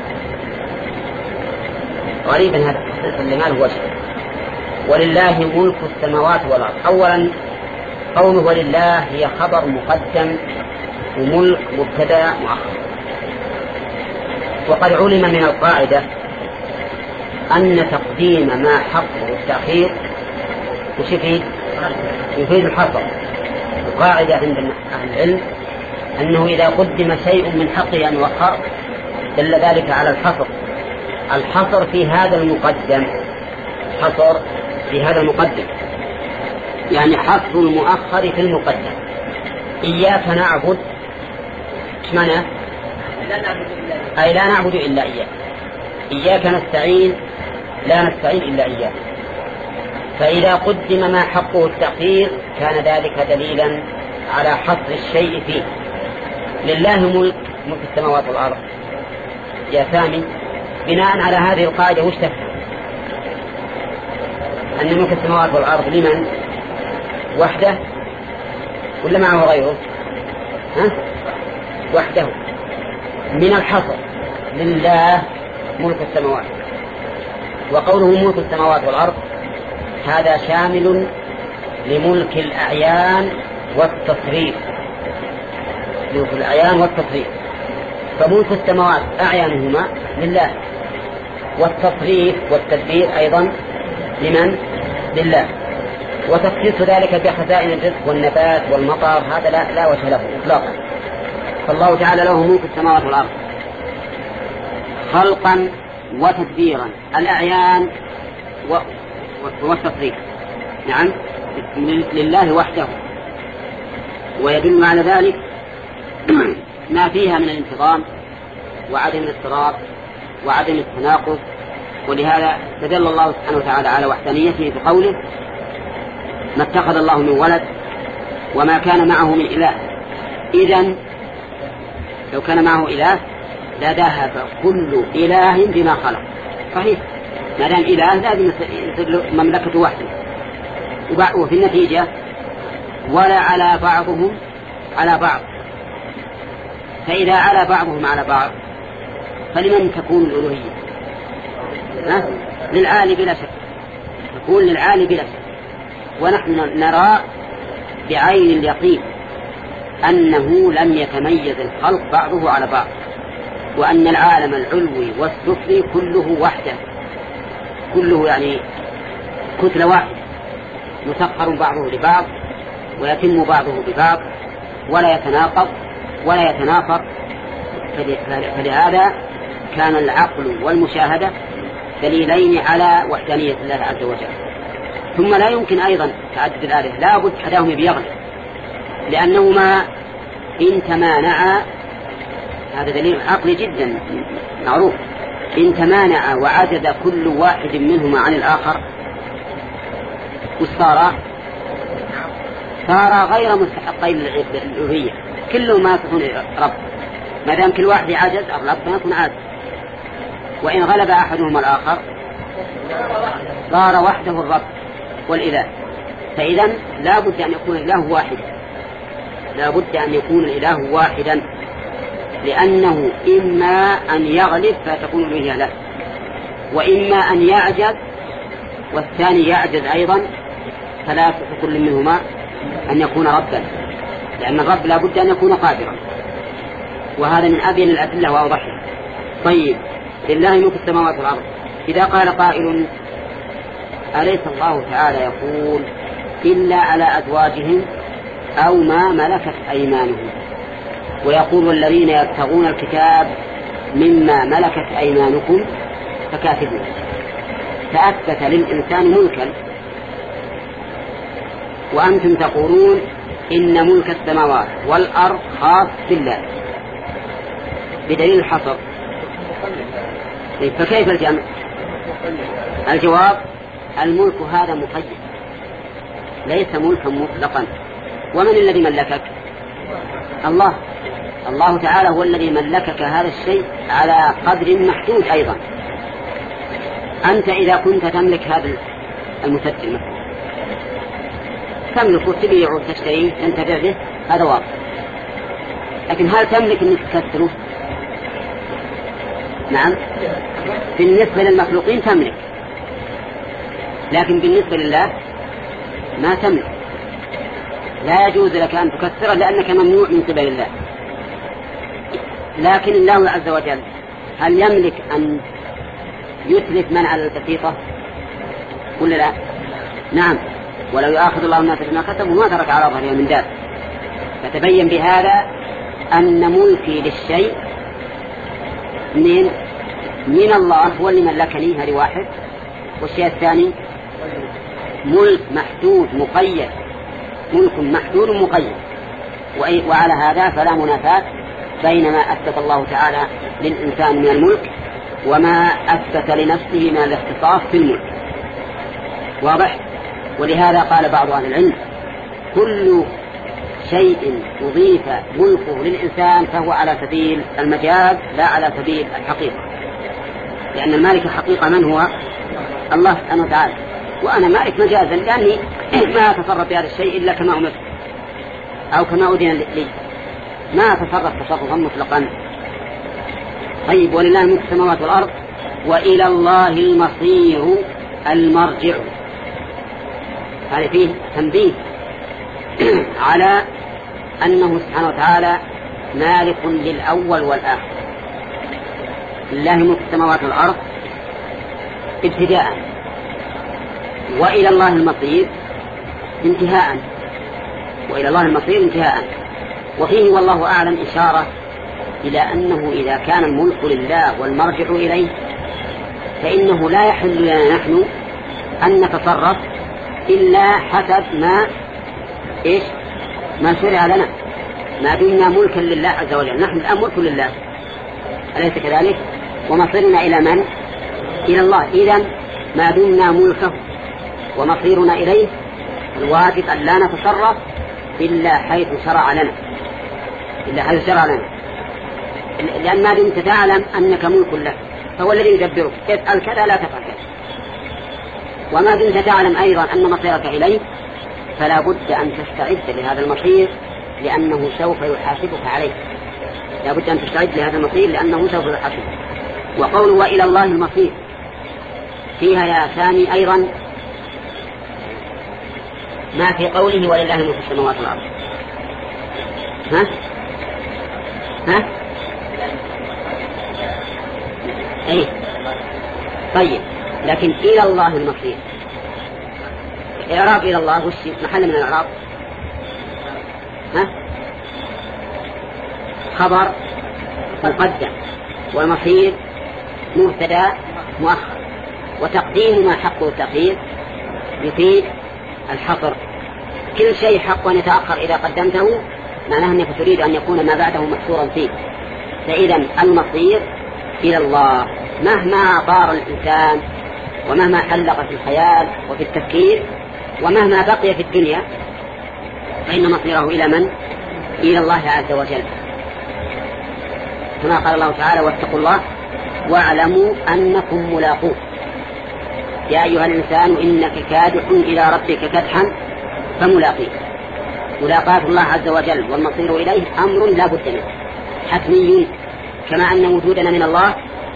غريبا هذا التخصيص اللي ما له وجه. ولله ملك السماوات والأرض، أولا قوله ولله هي خبر مقدم، وملك مبتدأ مؤخر. وقد علم من القاعدة أن تقديم ما حقه التأخير وش يفيد؟ يفيد الحصر. القاعدة عند أهل العلم أنه إذا قدم شيء من حقه أن يؤخر دل ذلك على الحصر. الحصر في هذا المقدم، حصر في هذا المقدم، يعني حصر المؤخر في المقدم. إياك نعبد، ايش معنى؟ أي لا نعبد إلا إياك. إياك نستعين، لا نستعين إلا إياك. فإذا قدم ما حقه التأخير كان ذلك دليلا على حصر الشيء فيه. لله ملك ملك السماوات والأرض. يا سامي، بناء على هذه القاعدة وش تفهم؟ أن ملك السماوات والأرض لمن؟ وحده ولا معه غيره؟ ها؟ وحده. من الحصر لله ملك السماوات. وقوله ملك السماوات والأرض هذا شامل لملك الأعيان والتصريف، ملك الأعيان والتصريف. فملك السماوات أعيانهما لله، والتصريف والتدبير أيضا لمن؟ لله. وتخصيص ذلك بخزائن الرزق والنبات والمطر هذا لا, لا وجه له إطلاقا. فالله تعالى له ملك السماوات والأرض خلقا وتدبيرا، الأعيان والتصريف نعم لله وحده. ويدل على ذلك ما فيها من الانتظام وعدم الاضطراب وعدم التناقض. ولهذا تدل الله سبحانه وتعالى على وحدانيته بقوله ما اتخذ الله من ولد وما كان معه من إله. إذن لو كان معه إله لذهب كل إله بما خلق. صحيح، ما دام إله لازم يصير مملكة واحدة. وفي النتيجة ولا على بعضهم على بعض. فإذا على بعضهم على بعض فلمن تكون الألوهية؟ ها؟ للعالي بلا شك، تكون للعالي بلا شك. ونحن نرى بعين اليقين أنه لم يتميز الخلق بعضه على بعض، وأن العالم العلوي والسفلي كله وحده، كله يعني كتلة واحدة، مسخر بعضه لبعض ويتم بعضه ببعض ولا يتناقض ولا يتنافر. فلهذا كان العقل والمشاهدة دليلين على وحدانية الله عز وجل. ثم لا يمكن أيضا تعدد الآلهة، لا بد أحدهم بيغلب، لأنهما إن تمانعا، هذا دليل عقلي جدا معروف، إن تمانعا وعجز كل واحد منهما عن الآخر وصار صار غير مستحقين للألوهية، كلهما تكون رب. ما دام كل واحد عجز الرب فيكون عاجز، وإن غلب أحدهما الآخر صار وحده الرب والإله. فإذا لا بد أن يكون الإله واحدا، لا بد أن يكون الإله واحدا، لأنه إما أن يغلب فتكون الألوهية له، وإما أن يعجز والثاني يعجز أيضا، فلا يصح كل منهما أن يكون ربا، لأن الرب لا بد أن يكون قادرا. وهذا من أبين الأدلة وأوضحها. طيب، لله ملك السماوات والأرض. إذا قال قائل أليس الله تعالى يقول إلا على أزواجهم أو ما ملكت أيمانهم، ويقول والذين يبتغون الكتاب مما ملكت أيمانكم فكاتبون، فأثبت للإنسان ملكا، وأنتم تقولون إن ملك السماوات والأرض خاص بالله بدليل الحصر. فكيف الجمع؟ الجواب الملك هذا مقيد، ليس ملكا مطلقا. ومن الذي ملكك؟ الله. الله تعالى هو الذي ملكك هذا الشيء على قدر محدود. أيضا أنت إذا كنت تملك هذا المسجل مثلا، تملك تبيع وتشتري تنتفع به، هذا واضح. لكن هل تملك أنك تكسره؟ نعم، بالنسبة للمخلوقين تملك، لكن بالنسبة لله ما تملك، لا يجوز لك أن تكسره لأنك ممنوع من قبل الله. لكن الله عز وجل هل يملك أن يتلف من على البسيطة ولا لا؟ نعم، ولو يأخذ الله الناس بما كسبوا ما ترك على ظهرها من دابة. فتبين بهذا أن ملكي للشيء من من الله هو اللي ملكني، هذه واحد. والشيء الثاني ملك محدود مقيد، ملك محدود مقيد. وعلى هذا فلا منافاة بين ما أثبت الله تعالى للإنسان من الملك وما أثبت لنفسه من الاختصاص في الملك. واضح؟ ولهذا قال بعض أهل العلم كل شيء أضيف ملكه للإنسان فهو على سبيل المجاز لا على سبيل الحقيقة، لأن المالك حقيقة من هو؟ الله سبحانه وتعالى. وأنا مالك مجازا لأني ما أتصرف بهذا الشيء إلا كما أمرت أو كما أذن لي، ما أتصرف تصرفا مطلقا. طيب، ولله ملك السماوات والأرض وإلى الله المصير المرجع. هذا فيه تنبيه على أنه سبحانه وتعالى مالك للأول والآخر. لله ملك السماوات والأرض ابتداء، وإلى الله المصير انتهاء، وإلى الله المصير انتهاء. وفيه والله أعلم إشارة إلى أنه إذا كان الملك لله والمرجع إليه فإنه لا يحل لنا نحن أن نتصرف إلا حسب ما إيش ما شرع لنا، ما دمنا ملكا لله عز وجل. نحن الآن ملك لله، أليس كذلك؟ ومصيرنا إلى من؟ إلى الله. إذن ما دمنا ملكه ومصيرنا إليه الواجب أن لا نتصرف إلا حيث شرع لنا، إلا حيث شرع لنا، لأن ما دمت تعلم أنك ملك له فهو الذي يدبرك، تفعل كذا لا تفعل كذا. وما دمت تعلم أيضا أن مصيرك إليه فلا بد أن تستعد لهذا المصير لأنه سوف يحاسبك عليه، لا بد أن تستعد لهذا المصير لأنه سوف يحاسبك. وقوله وإلى الله المصير فيها يا سامي أيضا ما في قوله ولله ملك السماوات والأرض. ها ها أي طيب، لكن إلى الله المصير. إعراب إلى الله وش محل من الإعراب؟ ها خبر مقدم، والمصير مبتدا مؤخر، وتقديم ما حقه التأخير يفيد الحصر. كل شيء حق أن يتأخر إذا قدمته معناه أنك تريد أن يكون ما بعده محصورا فيه. فإذا المصير إلى الله مهما طار الإنسان ومهما حلق في الخيال وفي التفكير ومهما بقي في الدنيا، فإن مصيره إلى من؟ إلى الله عز وجل، كما قال الله تعالى واتقوا الله واعلموا أنكم ملاقوه يا أيها الإنسان إنك كادح إلى ربك كدحا فملاقيه. ملاقاة الله عز وجل والمصير إليه أمر لا بد منه حتمي، كما أن وجودنا من الله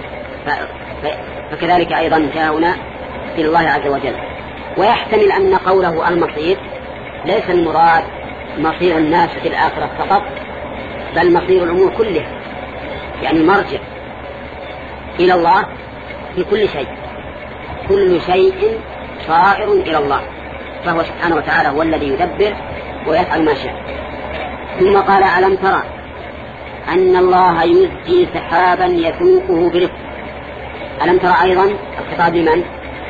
فكذلك أيضا جاءنا إلى الله عز وجل. ويحتمل أن قوله المصير ليس المراد مصير الناس في الآخرة فقط، بل مصير الأمور كلها، يعني المرجع إلى الله في كل شيء، كل شيء صائر إلى الله، فهو سبحانه وتعالى هو الذي يدبر ويفعل ما شاء. ثم قال ألم ترى أن الله يزجي سحابا يسوقه برفق. ألم ترى أيضا الخطاب لمن؟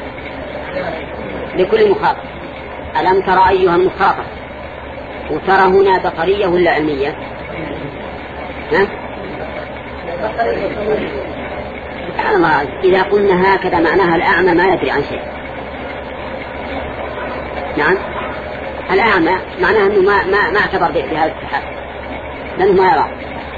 لكل مخاطب. ألم ترى أيها المخاطب، وترى هنا بصرية ولا علمية؟ ها؟ سبحان الله، إذا قلنا هكذا معناها الأعمى ما يدري عن شيء. نعم، الأعمى معناها أنه ما ما ما اعتبر بهذا السحاب لأنه ما يرى.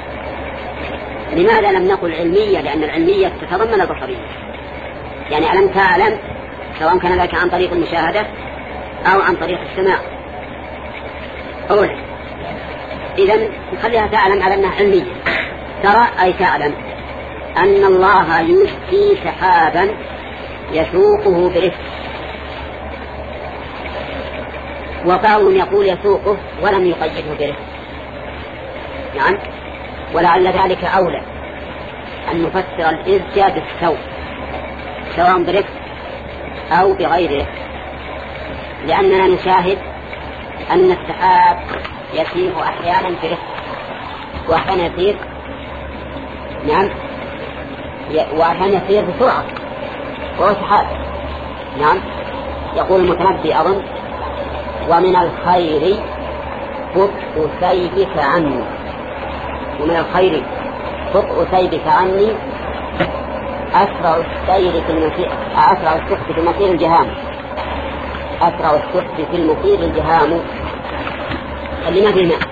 لماذا لم نقل علمية؟ لأن العلمية تتضمن البصرية. يعني ألم تعلم، سواء كان ذلك عن طريق المشاهدة أو عن طريق السماع أولا. إذن نخليها تعلم على أنها علمية. ترى أي تعلم أن الله يزجي سحابا يسوقه برفق. وبعضهم يقول يسوقه ولم يقيده برفق، يعني ولعل ذلك أولى أن نفسر الإزجاج بالسوق سواء برفق أو بغير رفق، لأننا نشاهد أن السحاب يسير أحيانا برفق وأحيانا يسير نعم وأحيانا يسير بسرعة وهو سحاب. نعم، يقول المتنبي أظن ومن الخير بطء سيبك عني، ومن الخير بطء سيبك عني أسرع السير في المسير، أسرع السحب في المسير الجهام، أسرع السحب في المسير الجهام. خلينا في الماء.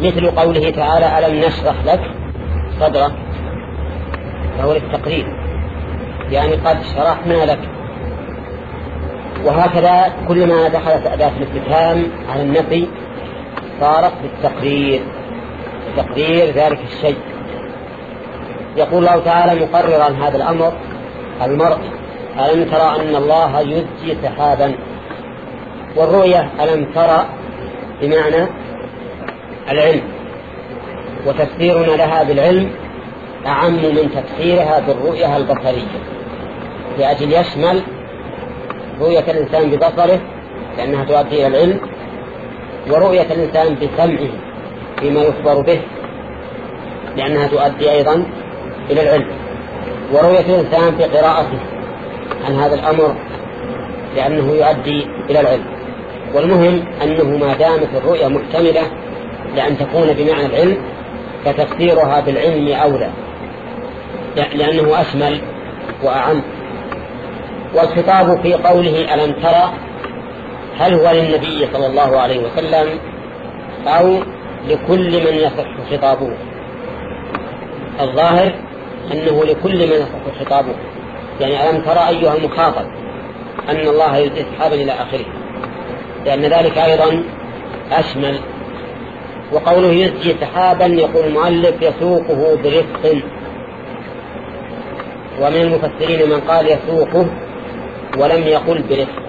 مثل قوله تعالى ألم نشرح لك صدرك، فهو للتقرير، يعني قد شرحنا لك. وهكذا كلما دخلت أداة الاستفهام على النفي صارت بالتقرير، تقرير ذلك الشيء. يقول الله تعالى مقررا هذا الأمر المرء: ألم ترى أن الله يزجي سحابا. والرؤية ألم ترى بمعنى العلم، وتفسيرنا لها بالعلم أعم من تفسيرها بالرؤية البصرية، لأجل يشمل رؤية الإنسان ببصره لأنها تؤدي إلى العلم، ورؤية الإنسان بسمعه فيما يخبر به لأنها تؤدي أيضا إلى العلم، ورؤية الإنسان بقراءته عن هذا الأمر لأنه يؤدي إلى العلم. والمهم أنه ما دامت الرؤية محتملة لأن تكون بمعنى العلم فتفسيرها بالعلم أولى لأنه أشمل وأعم. والخطاب في قوله ألم ترى هل هو للنبي صلى الله عليه وسلم أو لكل من يصح خطابه؟ الظاهر أنه لكل من يصح خطابه، يعني ألم ترى أيها المخاطب أن الله يزجي سحابا إلى آخره، لأن ذلك أيضا أشمل. وقوله يزجي سحابا يقول المؤلف يسوقه برفق، ومن المفسرين من قال يسوقه ولم يقل برفق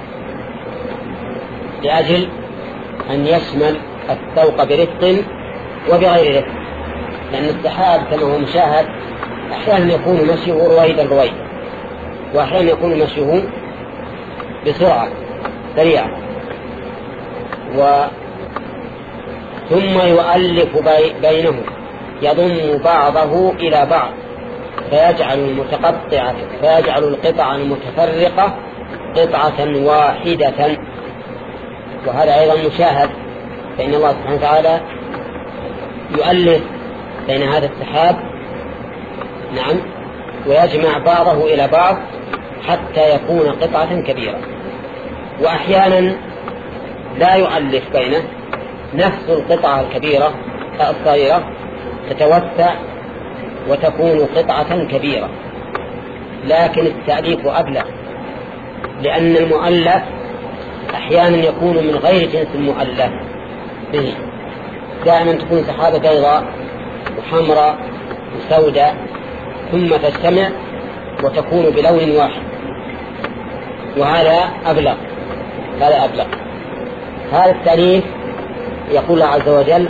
لأجل أن يشمل السوق برفق وبغير رفق، لأن السحاب كما هو مشاهد أحيانا يكون مشيه رويدا رويدا، وأحيانا يكون مشيه بسرعة سريعة. و ثم يؤلف بينه يضم بعضه إلى بعض فيجعل المتقطعة فيجعل القطع المتفرقة قطعة واحدة، وهذا أيضا مشاهد، فإن الله سبحانه وتعالى يؤلف بين هذا السحاب نعم ويجمع بعضه إلى بعض حتى يكون قطعة كبيرة. وأحيانا لا يؤلف بينه، نفس القطعة الكبيرة الصغيرة تتوسع وتكون قطعة كبيرة، لكن التأليف أبلغ، لأن المؤلف أحيانا يكون من غير جنس المؤلف به. دائما تكون سحابة بيضاء وحمراء وسوداء ثم تجتمع وتكون بلون واحد، وهذا أبلغ هذا أبلغ هذا التأليف يقول الله عز وجل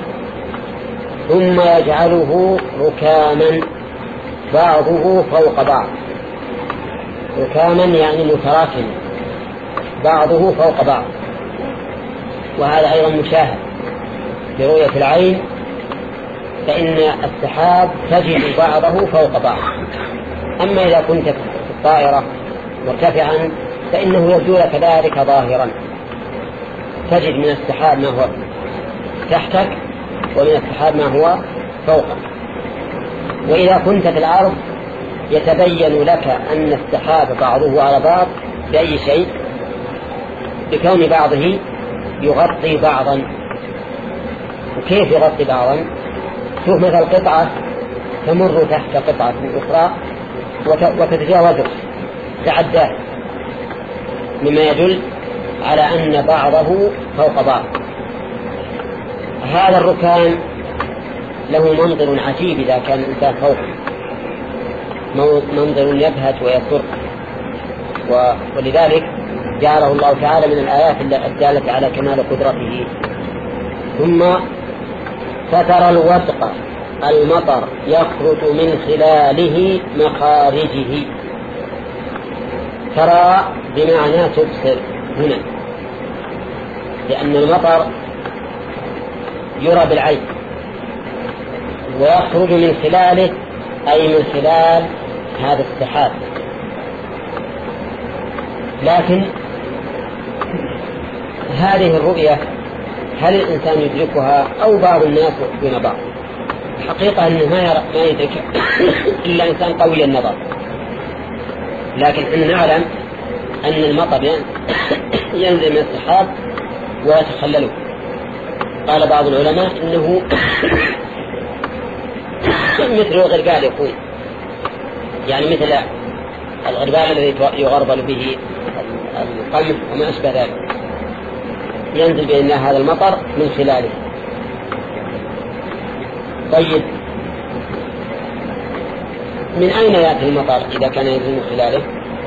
ثم يجعله ركاما بعضه فوق بعض. ركاما يعني متراكما بعضه فوق بعض، وهذا أيضا مشاهد برؤية العين، فإن السحاب تجد بعضه فوق بعض. أما إذا كنت في الطائرة مرتفعا فإنه يبدو لك ذلك ظاهرا، تجد من السحاب ما هو تحتك ومن السحاب ما هو فوقك. وإذا كنت في الأرض يتبين لك أن السحاب بعضه على بعض بأي شيء؟ بكون بعضه يغطي بعضا. وكيف يغطي بعضا؟ شوف مثل قطعة تمر تحت قطعة أخرى وتتجاوزه تعداه، مما يدل على أن بعضه فوق بعض. هذا الركام له منظر عجيب إذا كان الإنسان فوقه، منظر يبهت ويسر، ولذلك جعله الله تعالى من الآيات الدالة على كمال قدرته. ثم فترى الودق المطر يخرج من خلاله مخارجه. ترى بمعنى تبصر هنا، لأن المطر يرى بالعين، ويخرج من خلاله أي من خلال هذا السحاب. لكن هذه الرؤية هل الإنسان يدركها أو بعض الناس دون بعض؟ الحقيقة أنه ما يرى ما يدرك إلا إنسان قوي النظر، لكن إحنا نعلم أن المطر ينزل من السحاب ويتخلله، قال بعض العلماء إنه مثل الغربال يكون، يعني مثل الغربال الذي يغربل به القمح وما أشبه ذلك، ينزل بإذن الله هذا المطر من خلاله. طيب من أين يأتي المطر إذا كان ينزل من خلاله؟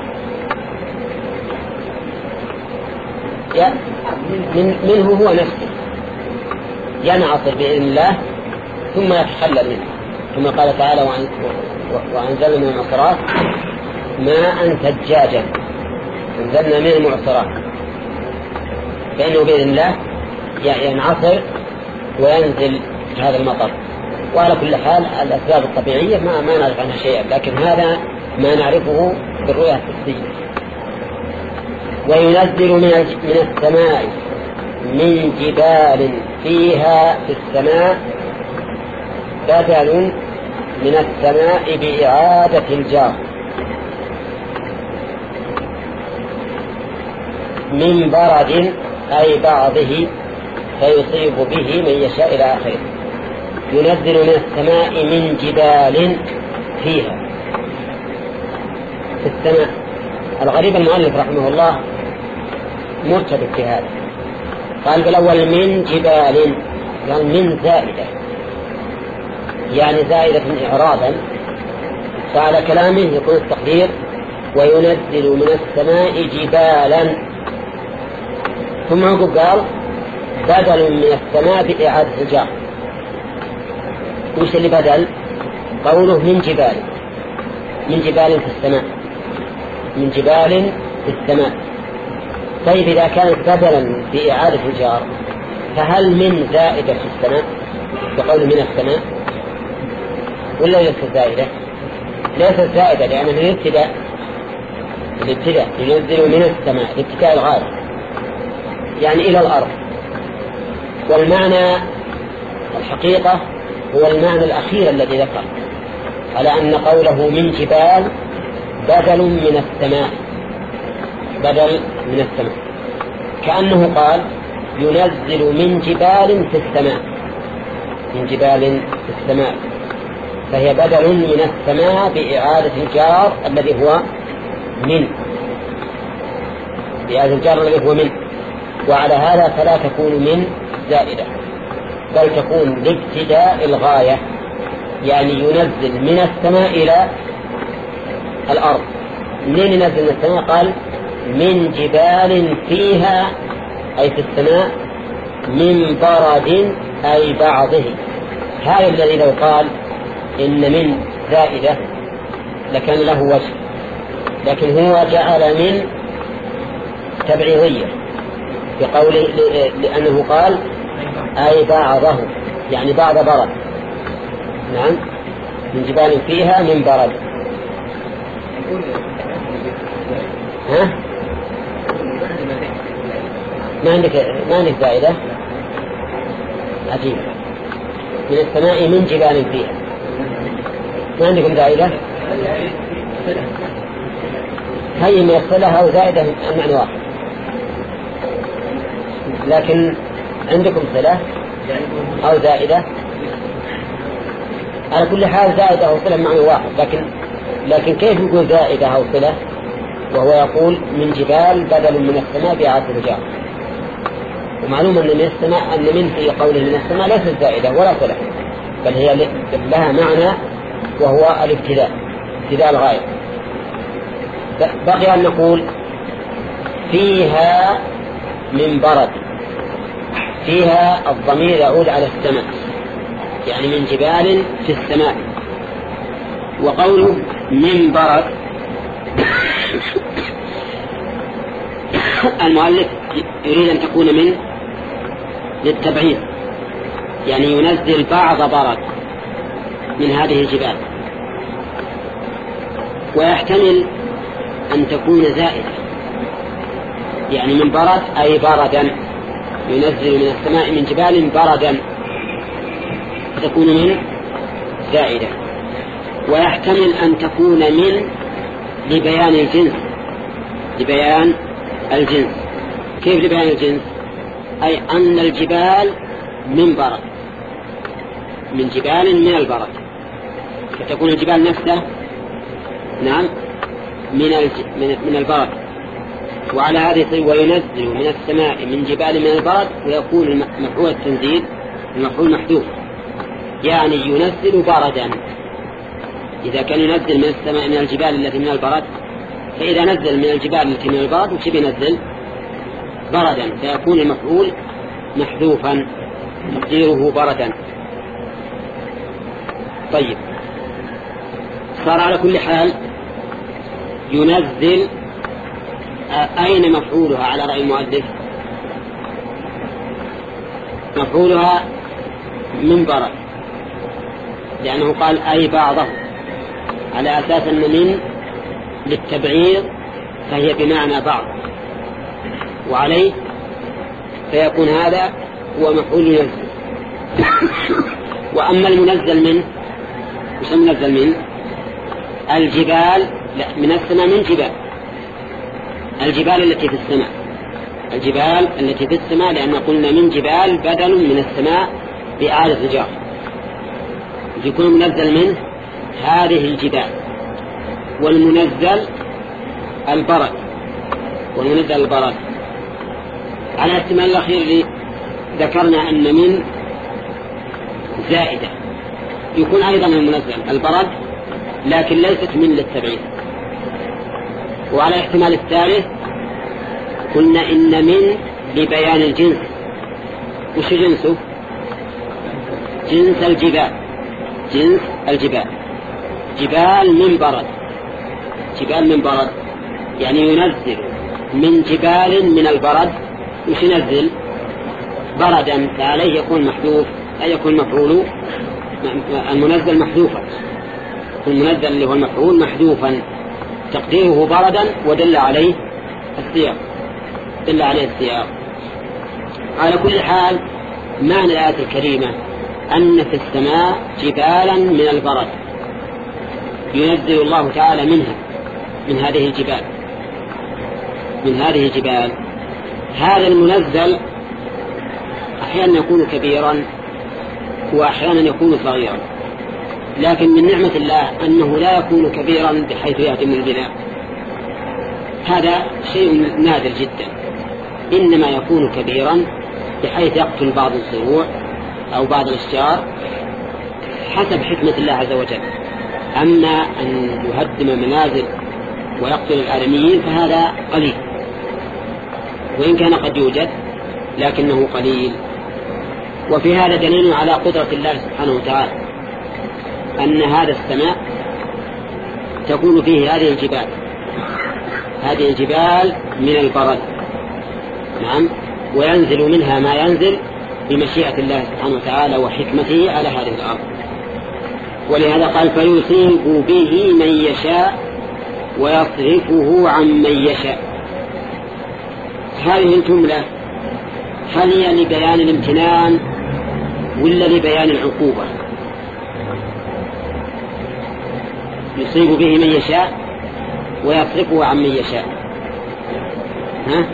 من منه هو نفسه، ينعصر بإذن الله ثم يتخلل منه، ثم قال تعالى وأنزلنا من المعصرات ماء ثجاجا، أنزلنا من المعصرات، فإنه بإذن الله ينعصر وينزل هذا المطر. وعلى كل حال الأسباب الطبيعية ما, ما نعرف عنها شيئا، لكن هذا ما نعرفه بالرؤية الحسية. وينزل من السماء من جبال فيها في السماء بدل من السماء بإعادة الجار، من برد أي بعضه فيصيب به من يشاء إلى آخره. ينزل من السماء من جبال فيها في السماء. الغريب المؤلف رحمه الله مرتبط في هذا، قال بالأول من جبال، قال من زائدة، يعني زائدة إعراضا، فعلى كلامه يكون التقدير وينزل من السماء جبالا، ثم عقب قال بدل من السماء بإعادة الجار. وش اللي بدل؟ قوله من جبال، من جبال في السماء، من جبال في السماء. طيب إذا كانت بدلا بإعادة الجار فهل من زائدة في السماء بقول من السماء ولا ليست زائدة؟ ليست زائدة، لأنه من الابتداء، الابتداء ينزل من السماء الابتداء الغاية، يعني إلى الأرض. والمعنى الحقيقة هو المعنى الأخير الذي ذكر، على أن قوله من جبال بدل من السماء، بدل من السماء، كأنه قال ينزل من جبال في السماء، من جبال في السماء، فهي بدل من السماء بإعادة الجار الذي هو من، بإعادة الجار الذي هو من. وعلى هذا فلا تكون من زائدة، بل تكون لابتداء الغاية، يعني ينزل من السماء إلى الأرض. منين ينزل من السماء؟ قال من جبال فيها أي في السماء، من برد أي بعضه. هذا الذي لو قال إن من زائدة لكان له وجه، لكن هو جعل من تبعيضية بقوله، لأنه قال أي بعضه، يعني بعض برد. نعم، من جبال فيها من برد. ها؟ ما عندك ما عندك زائدة؟ عجيب. من السماء من جبال فيها، ما عندكم زائدة؟ هي من الصلة أو زائدة المعنى واحد، لكن عندكم صلة أو زائدة. على كل حال زائدة أو صلة معنى واحد، لكن لكن كيف يقول زائدة أو صلة وهو يقول من جبال بدل من السماء بإعادة الجار؟ ومعلوم أن من السماء، أن من في قوله من السماء ليست زائدة ولا صلة، بل هي لها معنى وهو الابتداء، ابتداء الغاية. بقي أن نقول فيها من برد، فيها الضمير يعود على السماء، يعني من جبال في السماء. وقوله من برد المؤلف يريد أن تكون من للتبعيض، يعني ينزل بعض برد من هذه الجبال. ويحتمل أن تكون زائدة، يعني من برد أي بردا، ينزل من السماء من جبال بردا، تكون من زائدة. ويحتمل أن تكون من لبيان الجنس، لبيان الجنس. كيف لبيان الجنس؟ أي أن الجبال من برد، من جبال من البرد، فتكون الجبال نفسها نعم من من البرد. وعلى هذه وينزل من السماء من جبال من البرد، ويكون مفعول التنزيل المفعول محذوف، يعني ينزل بردا. إذا كان ينزل من السماء من الجبال التي من البرد، فإذا نزل من الجبال التي من البرد وش بينزل؟ بردا، فيكون المفعول محذوفا تقديره بردا. طيب، صار على كل حال ينزل، أين مفعولها على رأي المؤلف؟ مفعولها من برد، لأنه قال أي بعضه، على أساس أن من للتبعير فهي بمعنى بعض، وعليه فيكون هذا هو مفعول ينزل. وأما المنزل منه، وش المنزل منه؟ الجبال، لا، من السماء، من جبال، الجبال التي في السماء، الجبال التي في السماء، لأن قلنا من جبال بدل من السماء بإعادة الجار، يكون منزل منه هذه الجبال. والمنزل البرد، والمنزل البرد على الاحتمال الأخير اللي ذكرنا أن من زائدة، يكون أيضا المنزل البرد لكن ليست من للتبعيد. وعلى الاحتمال الثالث قلنا إن من لبيان الجنس. وش جنسه؟ جنس الجبال، جنس الجبال، جبال من برد، جبال من برد، يعني ينزل من جبال من البرد، وش ينزل؟ بردا، فعليه يكون محذوف، أي يكون مفعول المنزل محذوفا، المنزل اللي هو المفعول محذوفا تقديره بردا، ودل عليه السياق، دل عليه السياق. على كل حال معنى الآية الكريمة أن في السماء جبالا من البرد ينزل الله تعالى منها، من هذه الجبال، من هذه الجبال. هذا المنزل أحيانا يكون كبيرا وأحيانا يكون صغيرا، لكن من نعمة الله أنه لا يكون كبيرا بحيث يهدم البناء، هذا شيء نادر جدا، إنما يكون كبيرا بحيث يقتل بعض الزروع أو بعض الأشجار حسب حكمة الله عز وجل. أما أن يهدم منازل ويقتل الآدميين فهذا قليل، وإن كان قد يوجد لكنه قليل. وفي هذا دليل على قدرة الله سبحانه وتعالى، أن هذا السماء تكون فيه هذه الجبال، هذه الجبال من البرد، نعم، وينزل منها ما ينزل بمشيئة الله سبحانه وتعالى وحكمته على هذه الأرض. ولهذا قال فيصيب به من يشاء ويصرفه عن من يشاء. هذه الجملة هل هي لبيان الامتنان ولا لبيان العقوبة؟ يصيب به من يشاء ويصرفه عن من يشاء، ها؟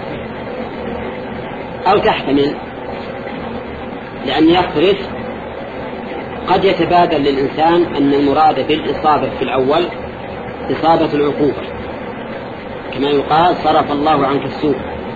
أو تحتمل، لأن يصرف قد يتبادل للإنسان أن المراد بالإصابة في الأول إصابة العقوبة، كما يقال صرف الله عنك السوء،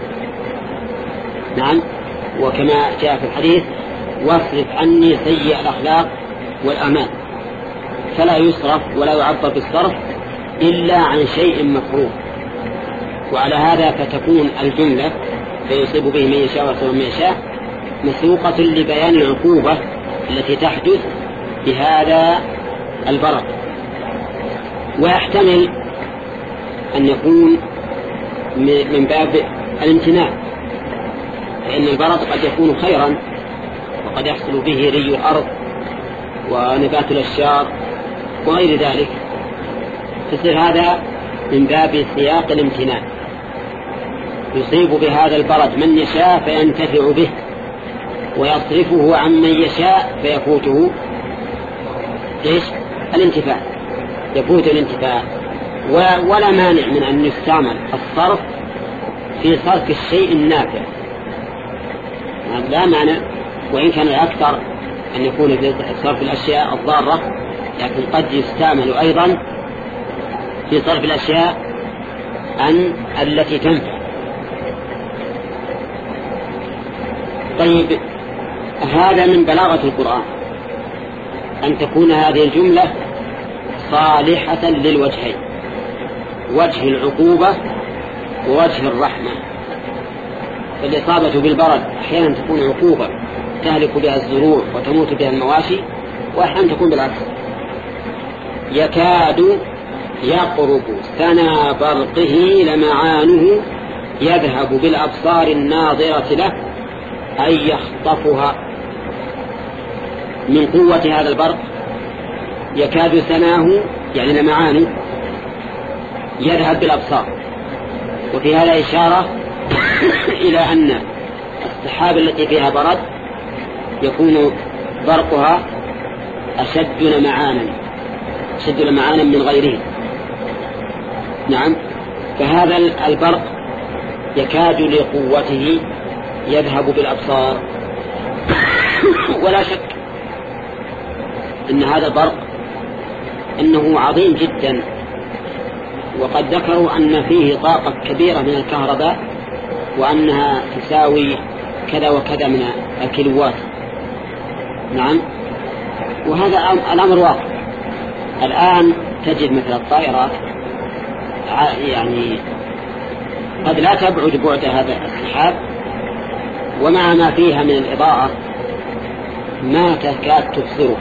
نعم، وكما جاء في الحديث واصرف عني سيء الأخلاق والأعمال، فلا يصرف ولا يعبر بالصرف إلا عن شيء مكروه. وعلى هذا فتكون الجملة فيصيب به من يشاء ويصرف من يشاء مسوقة لبيان العقوبة التي تحدث بهذا البرد. ويحتمل أن يكون من باب الامتناع، فإن البرد قد يكون خيرا وقد يحصل به ري الأرض ونبات الأشجار وغير ذلك، فصير هذا من باب سياق الامتناع، يصيب بهذا البرد من يشاء فينتفع به، ويصرفه عن من يشاء فيفوته إيش؟ الانتفاع، يفوت الانتفاع. ولا مانع من أن يستعمل الصرف في صرف الشيء النافع، لا مانع وإن كان الأكثر أن يكون في صرف الأشياء الضارة، لكن قد يستعمل أيضا في صرف الأشياء أن التي تنفع. طيب، هذا من بلاغة القرآن أن تكون هذه الجملة صالحة للوجهين، وجه العقوبة ووجه الرحمة. فالإصابة بالبرد أحيانا تكون عقوبة تهلك بها الزروع وتموت بها المواشي، وأحيانا تكون بالعكس. يكاد يقرب سنا برقه لمعانه يذهب بالأبصار الناظرة له أي يخطفها. من قوة هذا البرق يكاد سناه يعني لمعانه يذهب بالأبصار. وفي هذا إشارة إلى أن السحاب التي فيها برد يكون برقها أشد لمعانا أشد لمعانا من غيره. نعم، فهذا البرق يكاد لقوته يذهب بالأبصار. ولا شك أن هذا البرق أنه عظيم جدا، وقد ذكروا أن فيه طاقة كبيرة من الكهرباء وأنها تساوي كذا وكذا من الكيلوات. نعم، وهذا الأمر واقع. الآن تجد مثل الطائرات يعني قد لا تبعد بعد هذا السحاب، ومع ما فيها من الإضاءة ما تكاد تبصره.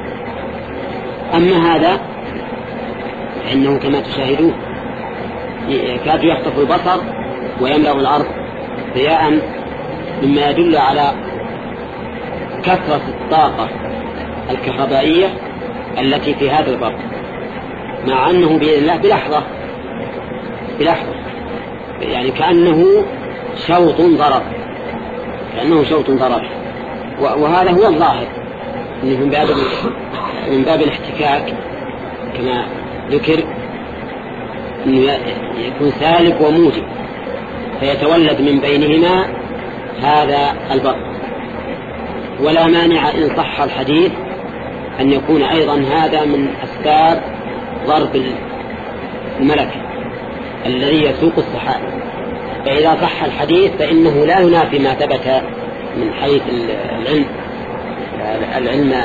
أما هذا فإنه كما تشاهدون يكاد يخطف البصر ويملأ الأرض ضياء، مما يدل على كثرة الطاقة الكهربائية التي في هذا البرق، مع أنه بإذن الله بلحظة بلحظة يعني كأنه شوط ضرب كأنه شوط ضرب وهذا هو الظاهر أنه من باب من باب الاحتكاك كما ذكر، أنه يكون سالب وموجب فيتولد من بينهما هذا البرق. ولا مانع إن صح الحديث أن يكون أيضا هذا من أسباب ضرب الملك الذي يسوق السحاب. فإذا صح الحديث فإنه لا ينافي ما ثبت من حيث العلم العلم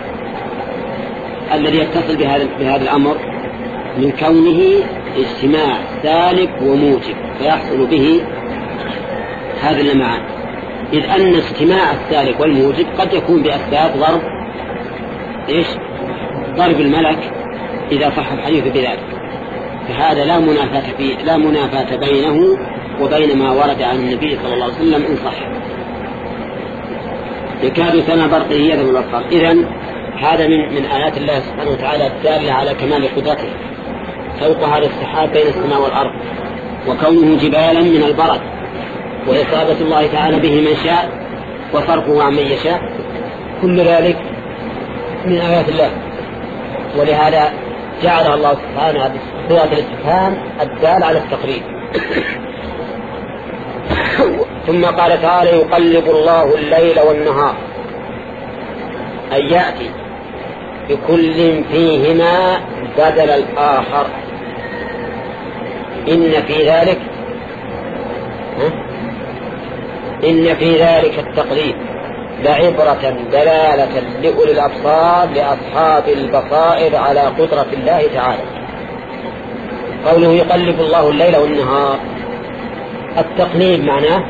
الذي يتصل بهذا بهذا الأمر من كونه اجتماع سالب وموجب فيحصل به هذا اللمعان، إذ أن اجتماع السالب والموجب قد يكون بأسباب ضرب إيش ضرب الملك إذا صح الحديث بذلك. فهذا لا منافاة فيه لا منافاة بينه وبين ما ورد عن النبي صلى الله عليه وسلم إن صح. يكاد سنا برقه يذهب بالأبصار. إذن هذا من من آيات الله سبحانه وتعالى الدالة على كمال قدرته، سوق هذا السحاب بين السماء والأرض، وكونه جبالا من البرد، وإصابة الله تعالى به من شاء وصرفه عن من يشاء، كل ذلك من آيات الله. ولهذا جعل الله سبحانه بصيغة الاستفهام الدال على التقريب. ثم قال تعالى يقلب الله الليل والنهار، أن يأتي بكل فيهما بدل الآخر. إن في ذلك إن في ذلك التقليد لعبرة دلالة لأولي الأبصار لأصحاب البصائر على قدرة الله تعالى. قوله يقلب الله الليل والنهار، التقليب معناه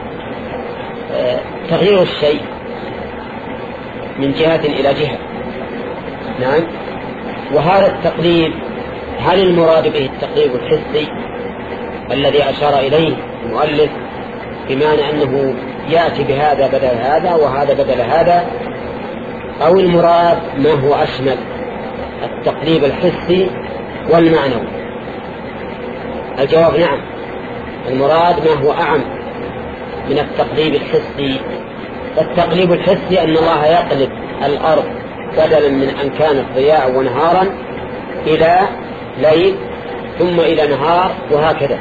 تغيير الشيء من جهة إلى جهة. نعم، وهذا التقليب هل المراد به التقليب الحسي الذي أشار إليه المؤلف بمعنى أنه يأتي بهذا بدل هذا وهذا بدل هذا، أو المراد ما هو أشمل التقليب الحسي والمعنوي؟ الجواب نعم، المراد ما هو أعم من التقليب الحسي. التقليب الحسي أن الله يقلب الأرض بدلا من أن كانت ضياء ونهارا إلى ليل ثم إلى نهار وهكذا.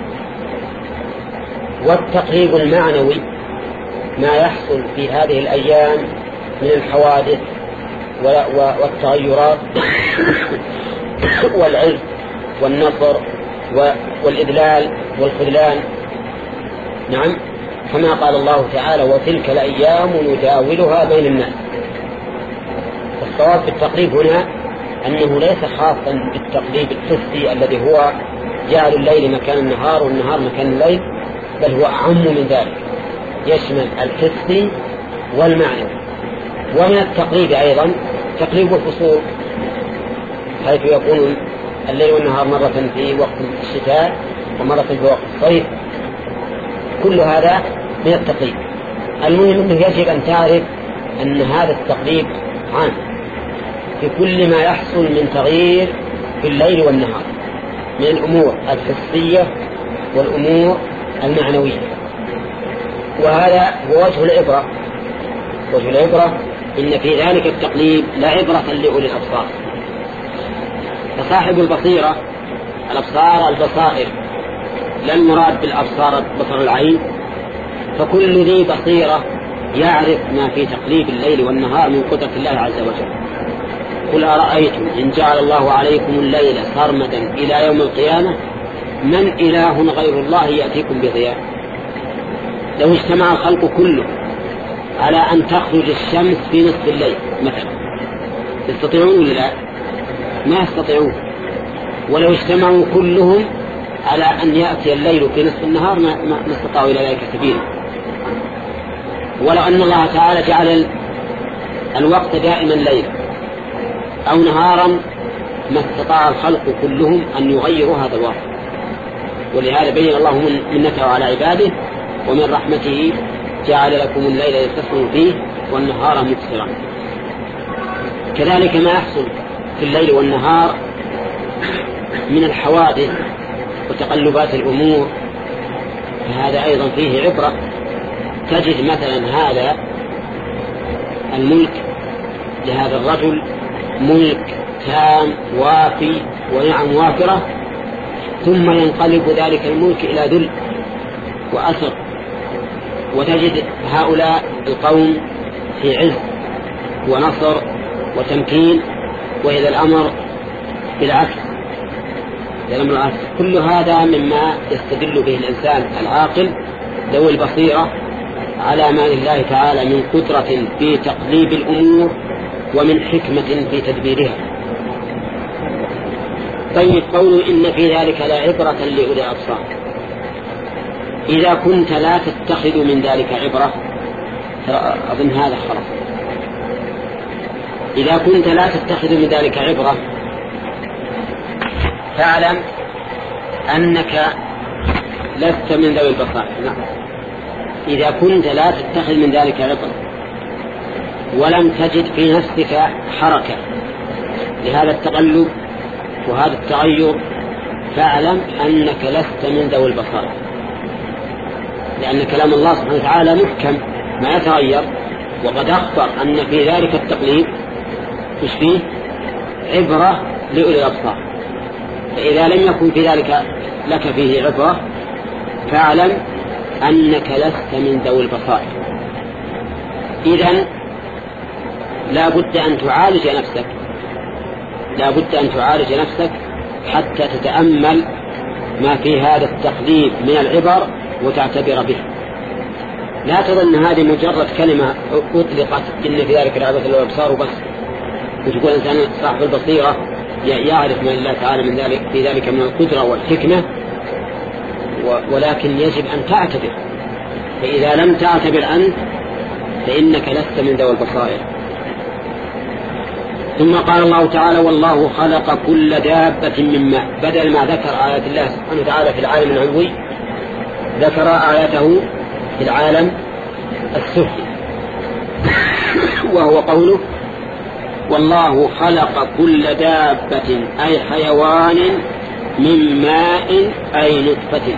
والتقليب المعنوي ما يحصل في هذه الأيام من الحوادث والتغيرات والعز والنصر والإذلال والخذلان. نعم، كما قال الله تعالى وتلك الأيام نداولها بين الناس. الصواب في التقريب هنا أنه ليس خاصا بالتقريب الحسي الذي هو جعل الليل مكان النهار والنهار مكان الليل، بل هو أعم من ذلك، يشمل الحسي والمعنوي. ومن التقريب أيضا تقريب الفصول، حيث يكون الليل والنهار مرة في وقت الشتاء ومرة في وقت الصيف، كل هذا من التقريب. المهم أنه يجب أن تعرف أن هذا التقريب عام في كل ما يحصل من تغيير في الليل والنهار من الأمور الحسية والأمور المعنوية. وهذا هو وجه العبرة. وجه العبرة إن في ذلك التقليد لا عبرة لأولي الأبصار. فصاحب البصيرة، الأبصار البصائر، لا المراد بالأبصار بصر العين، فكل ذي بصيرة يعرف ما في تقليب الليل والنهار من قدرة الله عز وجل. قل أرأيتم إن جعل الله عليكم الليل سرمدا إلى يوم القيامة من إله غير الله يأتيكم بضياء. لو اجتمع الخلق كله على أن تخرج الشمس في نصف الليل مثلا، يستطيعون ولا لا؟ ما يستطيعون. ولو اجتمعوا كلهم على أن يأتي الليل في نصف النهار ما, ما استطاعوا إلى ذلك سبيلا. ولو أن الله تعالى جعل الوقت دائما ليلا أو نهارا ما استطاع الخلق كلهم أن يغيروا هذا الوقت. ولهذا بين الله من منته على عباده ومن رحمته جعل لكم الليل لتسكنوا فيه والنهار مبصرا. كذلك ما يحصل في الليل والنهار من الحوادث وتقلبات الأمور فهذا أيضا فيه عبرة. تجد مثلا هذا الملك لهذا الرجل ملك تام وافي ونعم وافرة، ثم ينقلب ذلك الملك إلى ذل وأسر، وتجد هؤلاء القوم في عز ونصر وتمكين، وإذا الأمر بالعكس الأمر العكس. كل هذا مما يستدل به الإنسان العاقل ذوي البصيرة على ما لله تعالى من قدرة في تقليب الأمور ومن حكمة في تدبيرها. طيب، قوله إن في ذلك لا عبرة لأولي الأبصار، إذا كنت لا تتخذ من ذلك عبرة، أظن هذا خلاص. إذا كنت لا تتخذ من ذلك عبرة فاعلم أنك لست من ذوي البصائر. نعم، إذا كنت لا تتخذ من ذلك عبرة ولم تجد في نفسك حركة لهذا التقلب وهذا التغير فاعلم أنك لست من ذوي البصائر، لأن كلام الله سبحانه وتعالى محكم ما يتغير، وقد أخبر أن في ذلك التقليد مش فيه عبرة لأولي الأبصار. فإذا لم يكن في ذلك لك فيه عبرة فاعلم أنك لست من ذوي البصائر. إذن لا بد أن تعالج نفسك، لا بد أن تعالج نفسك حتى تتأمل ما في هذا التقليد من العبر وتعتبر به. لا تظن هذه مجرد كلمة أطلقت إن في ذلك العبرة للأبصار وبس، وتقول إنسان صاحب البصيرة يعرف ما الله تعالى من ذلك في ذلك من القدرة والحكمة، ولكن يجب أن تعتبر. فإذا لم تعتبر أنت فإنك لست من ذوي البصائر. ثم قال الله تعالى والله خلق كل دابة من ماء، بدل ما ذكر آيات الله سبحانه وتعالى في العالم العلوي ذكر آياته في العالم السفلي، وهو قوله والله خلق كل دابة أي حيوان من ماء أي نطفة.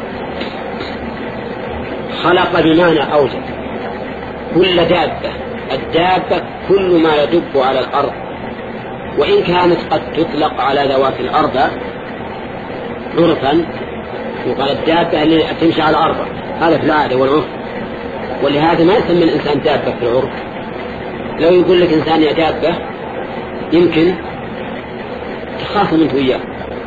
خلق بمعنى أوجد كل دابة. الدابة كل ما يدب على الأرض، وإن كانت قد تطلق على ذوات الأرض عرفا، وقال الدابة اللي تمشي على الأرض، هذا في العادة والعرف، ولهذا ما يسمى الإنسان دابة في العرف، لو يقول لك إنسان يا دابة يمكن تخاصم أنت وياه،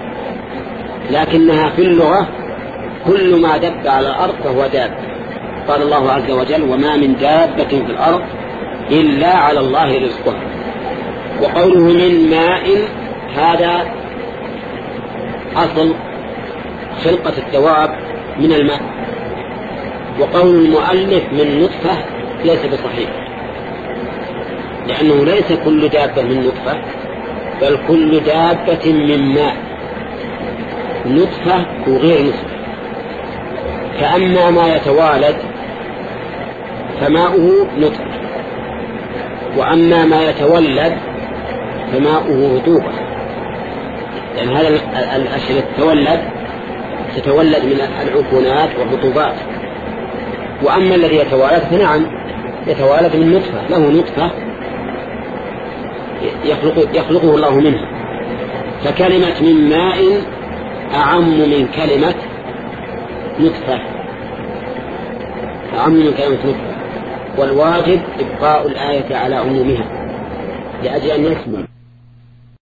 لكنها في اللغة كل ما دب على الأرض فهو داب. قال الله عز وجل وما من دابة في الأرض إلا على الله رزقها. وقوله من ماء هذا أصل خلقة الدواب من الماء، وقول المؤلف من نطفة ليس بصحيح، لأنه ليس كل دابة من نطفة بل كل دابة من ماء، نطفة وغير نطفة. فأما ما يتوالد فماؤه نطفة، وأما ما يتولد فماؤه رطوبة، لأن يعني هذا الأشياء تتولد تتولد من العفونات والرطوبات. وأما الذي يتوالد فنعم يتوالد من نطفة، له نطفة يخلق يخلقه الله منها. فكلمة من ماء أعم من كلمة نطفة، أعم من كلمة نطفة، والواجب إبقاء الآية على عمومها لأجل أن يشمل